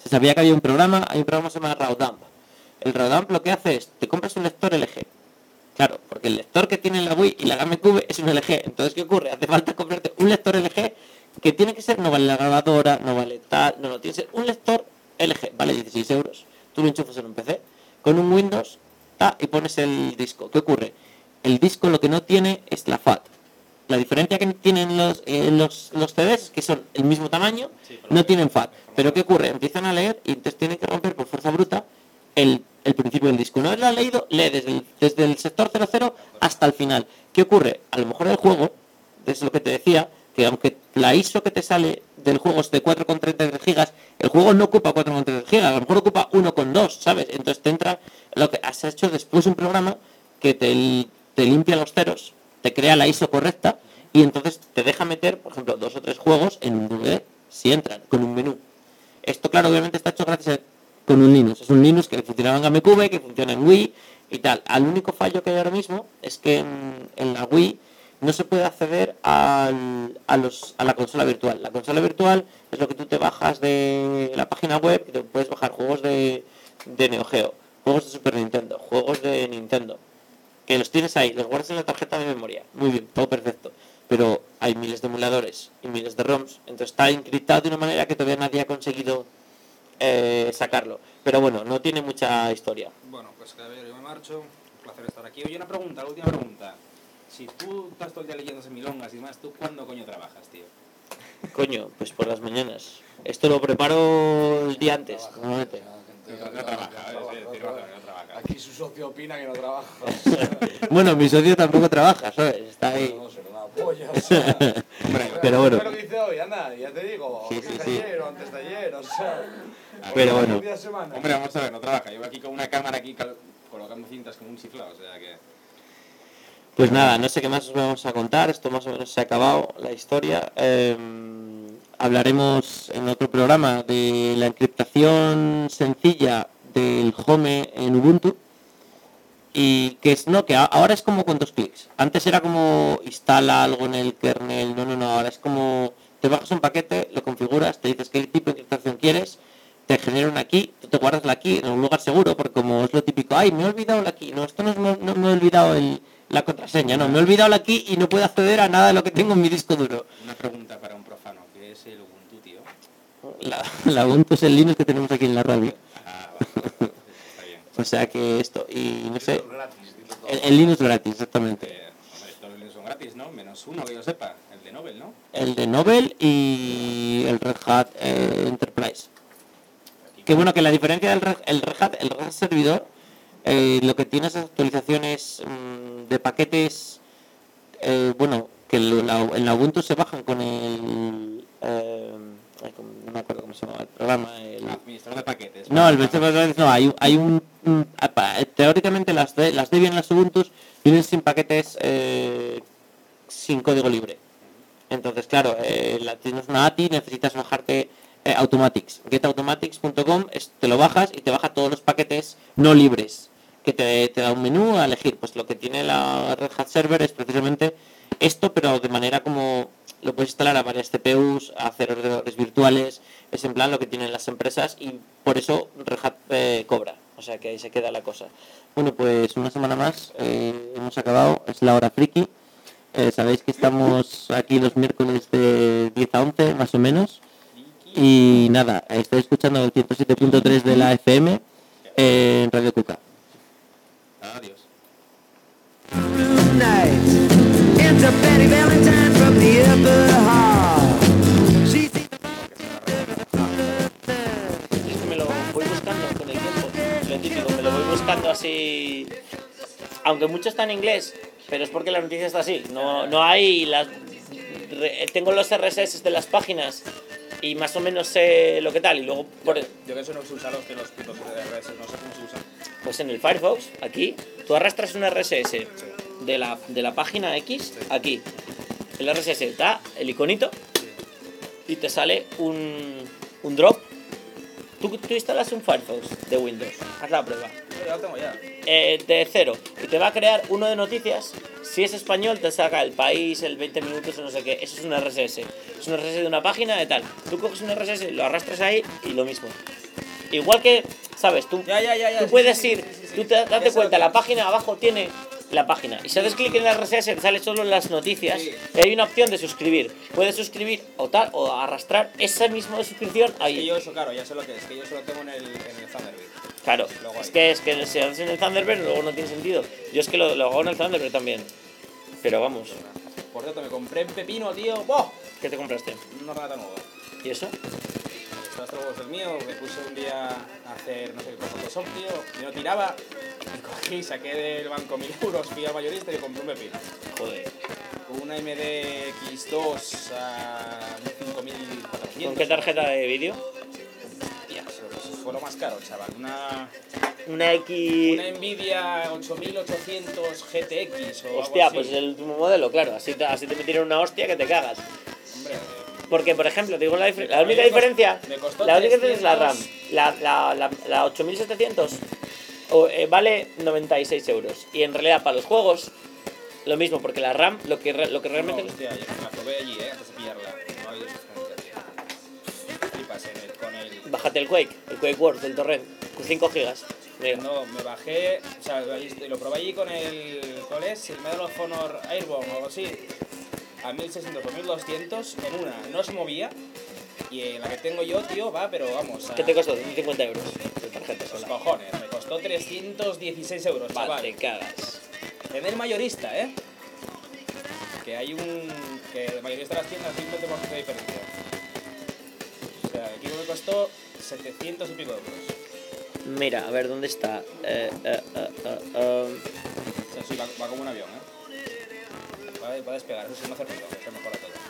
sabía que había un programa, hay un programa que se llama RAWDump. El RAWDump lo que hace es, te compras un lector LG. Claro, porque el lector que tiene la Wii y la GameCube es un LG. Entonces, ¿qué ocurre? Hace falta comprarte un lector LG que tiene que ser, no vale la grabadora, no vale tal, no, tiene que ser un lector LG, vale 16 euros. Tú lo enchufas en un PC con un Windows y pones el disco. ¿Qué ocurre? El disco lo que no tiene es la FAT. La diferencia que tienen los CDs, que son el mismo tamaño, no tienen FAT. Pero ¿qué ocurre? Empiezan a leer y entonces tienen que romper por fuerza bruta el principio del disco. Una vez lo has leído, lee desde el sector 00 hasta el final. ¿Qué ocurre? A lo mejor el juego, es lo que te decía, que aunque la ISO que te sale del juego es de 4,33 gigas, el juego no ocupa 4,33 gigas, a lo mejor ocupa 1,2, ¿sabes? Entonces te entra lo que has hecho después un programa que te limpia los ceros, te crea la ISO correcta y entonces te deja meter, por ejemplo, 2 o 3 juegos en un DVD si entran con un menú. Esto, claro, obviamente está hecho gracias con un Linux. Es un Linux que funcionaba en GameCube, que funciona en Wii y tal. El único fallo que hay ahora mismo es que en la Wii no se puede acceder a la consola virtual. La consola virtual es lo que tú te bajas de la página web y te puedes bajar juegos de Neo Geo, juegos de Super Nintendo, juegos de Nintendo, que los tienes ahí, los guardas en la tarjeta de memoria. Muy bien, todo perfecto. Pero hay miles de emuladores y miles de ROMs, entonces está encriptado de una manera que todavía nadie ha conseguido sacarlo. Pero bueno, no tiene mucha historia. Bueno, pues caballero, yo me marcho. Un placer estar aquí. Oye, la última pregunta. Si tú estás todo el día leyéndose milongas y demás, ¿tú cuándo coño trabajas, tío? Coño, pues por las mañanas. Esto lo preparo el día antes, normalmente. No trabaja, no trabaja. Aquí su socio opina que no trabaja. Bueno, mi socio tampoco trabaja, ¿sabes? Está ahí. No se lo da polla, o sea. Pero bueno. Lo que dice hoy, anda, ya te digo. Sí, que es sí. ayer o antes de ayer, o sea. Pero bueno. Un día de semana. Hombre, vamos a ver, no trabaja. Llevo aquí con una cámara aquí colocando cintas como un chiflado, o sea que... Pues nada, no sé qué más os vamos a contar. Esto más o menos se ha acabado la historia. Hablaremos en otro programa de la encriptación sencilla del Home en Ubuntu. Y que ahora es como con 2 clics. Antes era como instala algo en el kernel. No, ahora es como te bajas un paquete, lo configuras, te dices qué tipo de encriptación quieres, te genera una key, tú te guardas la key en un lugar seguro, porque como es lo típico, ay, me he olvidado la key, no, esto no me he olvidado la contraseña, no, me he olvidado la key y no puedo acceder a nada de lo que tengo en mi disco duro. Una pregunta para un profano, ¿qué es el Ubuntu, tío? La Ubuntu es el Linux que tenemos aquí en la radio. Vale, está bien. O sea que esto, y no sé, Gratis, dilo todo. el Linux gratis, exactamente. Hombre, todos los Linux son gratis, ¿no? Menos uno que yo sepa, el de Nobel, ¿no? El de Nobel y el Red Hat Enterprise. Que bueno, que la diferencia del el Red Hat servidor, lo que tiene esas actualizaciones de paquetes, bueno, que en la Ubuntu se bajan con el... no me acuerdo cómo se llama el programa. Administrador de paquetes. No, el no, hay un teóricamente las Debian, las Ubuntus vienen sin paquetes sin código libre. Entonces, claro, tienes una API, necesitas bajarte Automatics. Getautomatics.com, te lo bajas y te baja todos los paquetes no libres, que te da un menú a elegir. Pues lo que tiene la Red Hat Server es precisamente esto, pero de manera como lo puedes instalar a varias CPUs, a hacer ordenadores virtuales, es en plan lo que tienen las empresas y por eso Red Hat cobra. O sea que ahí se queda la cosa. Bueno, pues una semana más, hemos acabado, es la hora friki. Sabéis que estamos aquí los miércoles de 10 a 11, más o menos. Y nada, estoy escuchando el 107.3 de la FM en Radio Cuca. Adiós. Es que me lo voy buscando con el tiempo. Lo típico, me lo voy buscando así. Aunque mucho está en inglés, pero es porque la noticia está así. No hay las. Tengo los RSS de las páginas y más o menos sé lo que tal. Y luego, Yo que eso no se usa los putos RSS, no sé cómo se usan. pues en el Firefox, aquí, tú arrastras un RSS de la página X, aquí. El RSS da el iconito y te sale un drop. Tú instalas un Firefox de Windows, haz la prueba. Ya lo tengo ya. De cero, y te va a crear uno de noticias. Si es español, te saca el país, el 20 minutos o no sé qué. Eso es un RSS. Es un RSS de una página de tal. Tú coges un RSS, lo arrastras ahí y lo mismo. Igual que, ¿sabes? Tú Ya. Tú Sí, puedes sí, ir, sí, sí. tú te Ya date sé lo cuenta, que la es. página abajo tiene la página. Y si haces clic en la RSS, te sale solo las noticias. Sí. Y hay una opción de suscribir. Puedes suscribir o tal, o arrastrar esa misma suscripción Que ahí. yo eso, claro, ya sé lo que es, que yo eso lo tengo en el Thunderbird. Claro, Luego es ahí. que si haces en el Thunderbird, luego no tiene sentido. Yo es que lo hago en el Thunderbird también. Pero vamos, Por cierto, me compré un pepino, tío. ¡Boh! ¿qué te compraste? Un ordenador nuevo. ¿Y eso? Estaba hasta huevos el mío, me puse un día a hacer no sé qué con Photoshop, tío. Yo tiraba, y cogí, saqué del banco 1000 euros, fui al mayorista y me compré un pepino. Joder. Una AMD X2 a 5400. ¿Con qué tarjeta de vídeo? Ya, eso fue lo más caro, chaval. Una X... Una Nvidia 8800 GTX o Hostia, algo así. pues el último modelo, claro. Así te metieron una hostia que te cagas. Hombre, Porque, por ejemplo, te digo la única diferencia. me costó La única diferencia es la 300. RAM. La 8700 vale 96 euros. Y en realidad, para los juegos, lo mismo, porque la RAM, lo que realmente. No, hostia, yo la probé allí, antes de pillarla. No hay diferencia, tío. Flipas con el... Bájate el Quake World del torrent, con 5 gigas. Mira, No, me bajé, o sea, lo probé allí con el... ¿Cuál es? El Medal of Honor Airborne o algo así. A 1600 o 1200 en una. No se movía. Y en la que tengo yo, tío, va, pero vamos. ¿qué te costó? 50 euros de tarjeta Los sola. cojones, me costó 316 euros, Vale, chaval. te cagas. En el mayorista, ¿eh? Que hay un... Que el mayorista de las tiendas tiene un 20% de diferencia. O sea, aquí me costó 700 y pico euros. Mira, a ver, ¿dónde está? O sea, sí, va como un avión, ¿eh? Va a despegar, eso sí, no hace ruido, que se mejora todo.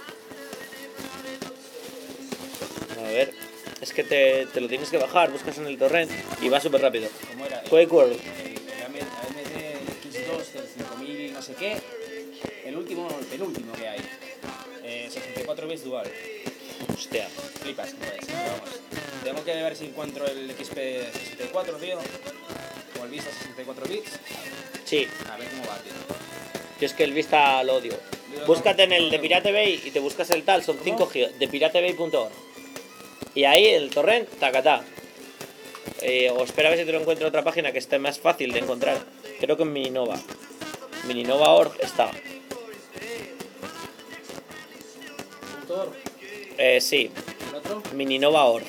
A ver, es que te lo tienes que bajar, buscas en el torrent y va súper rápido. ¿Cómo era? Quake World. El AMD X2 del 5000 no sé qué. El último que hay. 64 bits dual. Hostia. Flipas, pues. Vamos. Tengo que ver si encuentro el XP64, tío. O el Vista 64 bits. Sí, A ver cómo va, tío. yo es que el Vista lo odio. Búscate en el de Pirate Bay y te buscas el tal, son 5 gigas, de piratebay.org. Y ahí el torrent, tacatá. O espera a ver si te lo encuentro en otra página que esté más fácil de encontrar. Creo que en Mininova. Mininova.org está. ¿Tutor? Sí, ¿El otro? Mininova.org.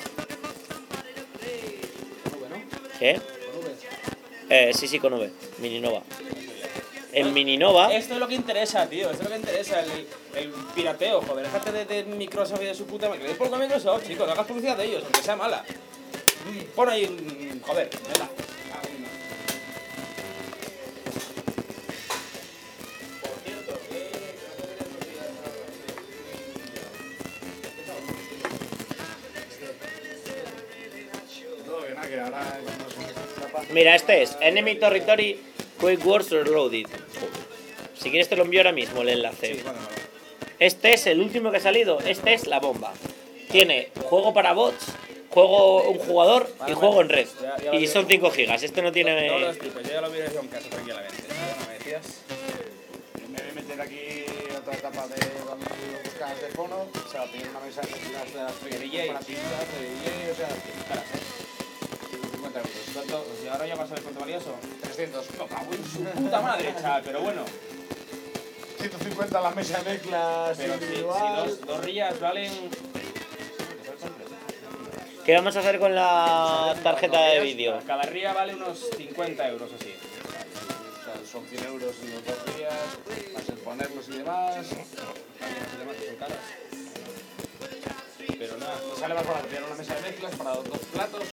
Con V, ¿no? ¿Qué? Con V. Sí, con V. Mininova. En Mininova... Esto es lo que interesa, tío. Esto es lo que interesa. El pirateo, joder. Déjate de Microsoft y de su puta madre. Que le des por Microsoft, chicos. No hagas publicidad de ellos, aunque sea mala. Pon ahí... Joder, venga. Mira, este es Enemy Territory Quake Wars Reloaded. Si quieres te lo envío ahora mismo el enlace. Sí, bueno. Este es el último que ha salido. Este es la bomba. Tiene juego para bots, juego un jugador y juego en red. Ya Y son 5 gigas. Este no No tiene... lo explico, yo ya lo vi en casa tranquilamente. Bueno, me decías... Me voy a meter aquí otra etapa de cuando buscar de fono, o sea, tiene una mesa de las de las DJ. para pistas, de DJ, o sea, caras, 150 euros. ¿Cuánto? ¿Y ahora ya vas a ver cuánto valía eso? 300. No, cago en su puta madre, chaval, pero bueno. 150 la mesa de mezclas Pero si individual. dos rillas valen... ¿Qué vamos a hacer con la tarjeta de vídeo? Cada rilla vale unos 50 euros así. O sea, son 100 euros en los 2 días, más el ponerlos y demás. Las demás que son caras. Pero nada, Nos sale más barato pillar una mesa de mezclas para 2 platos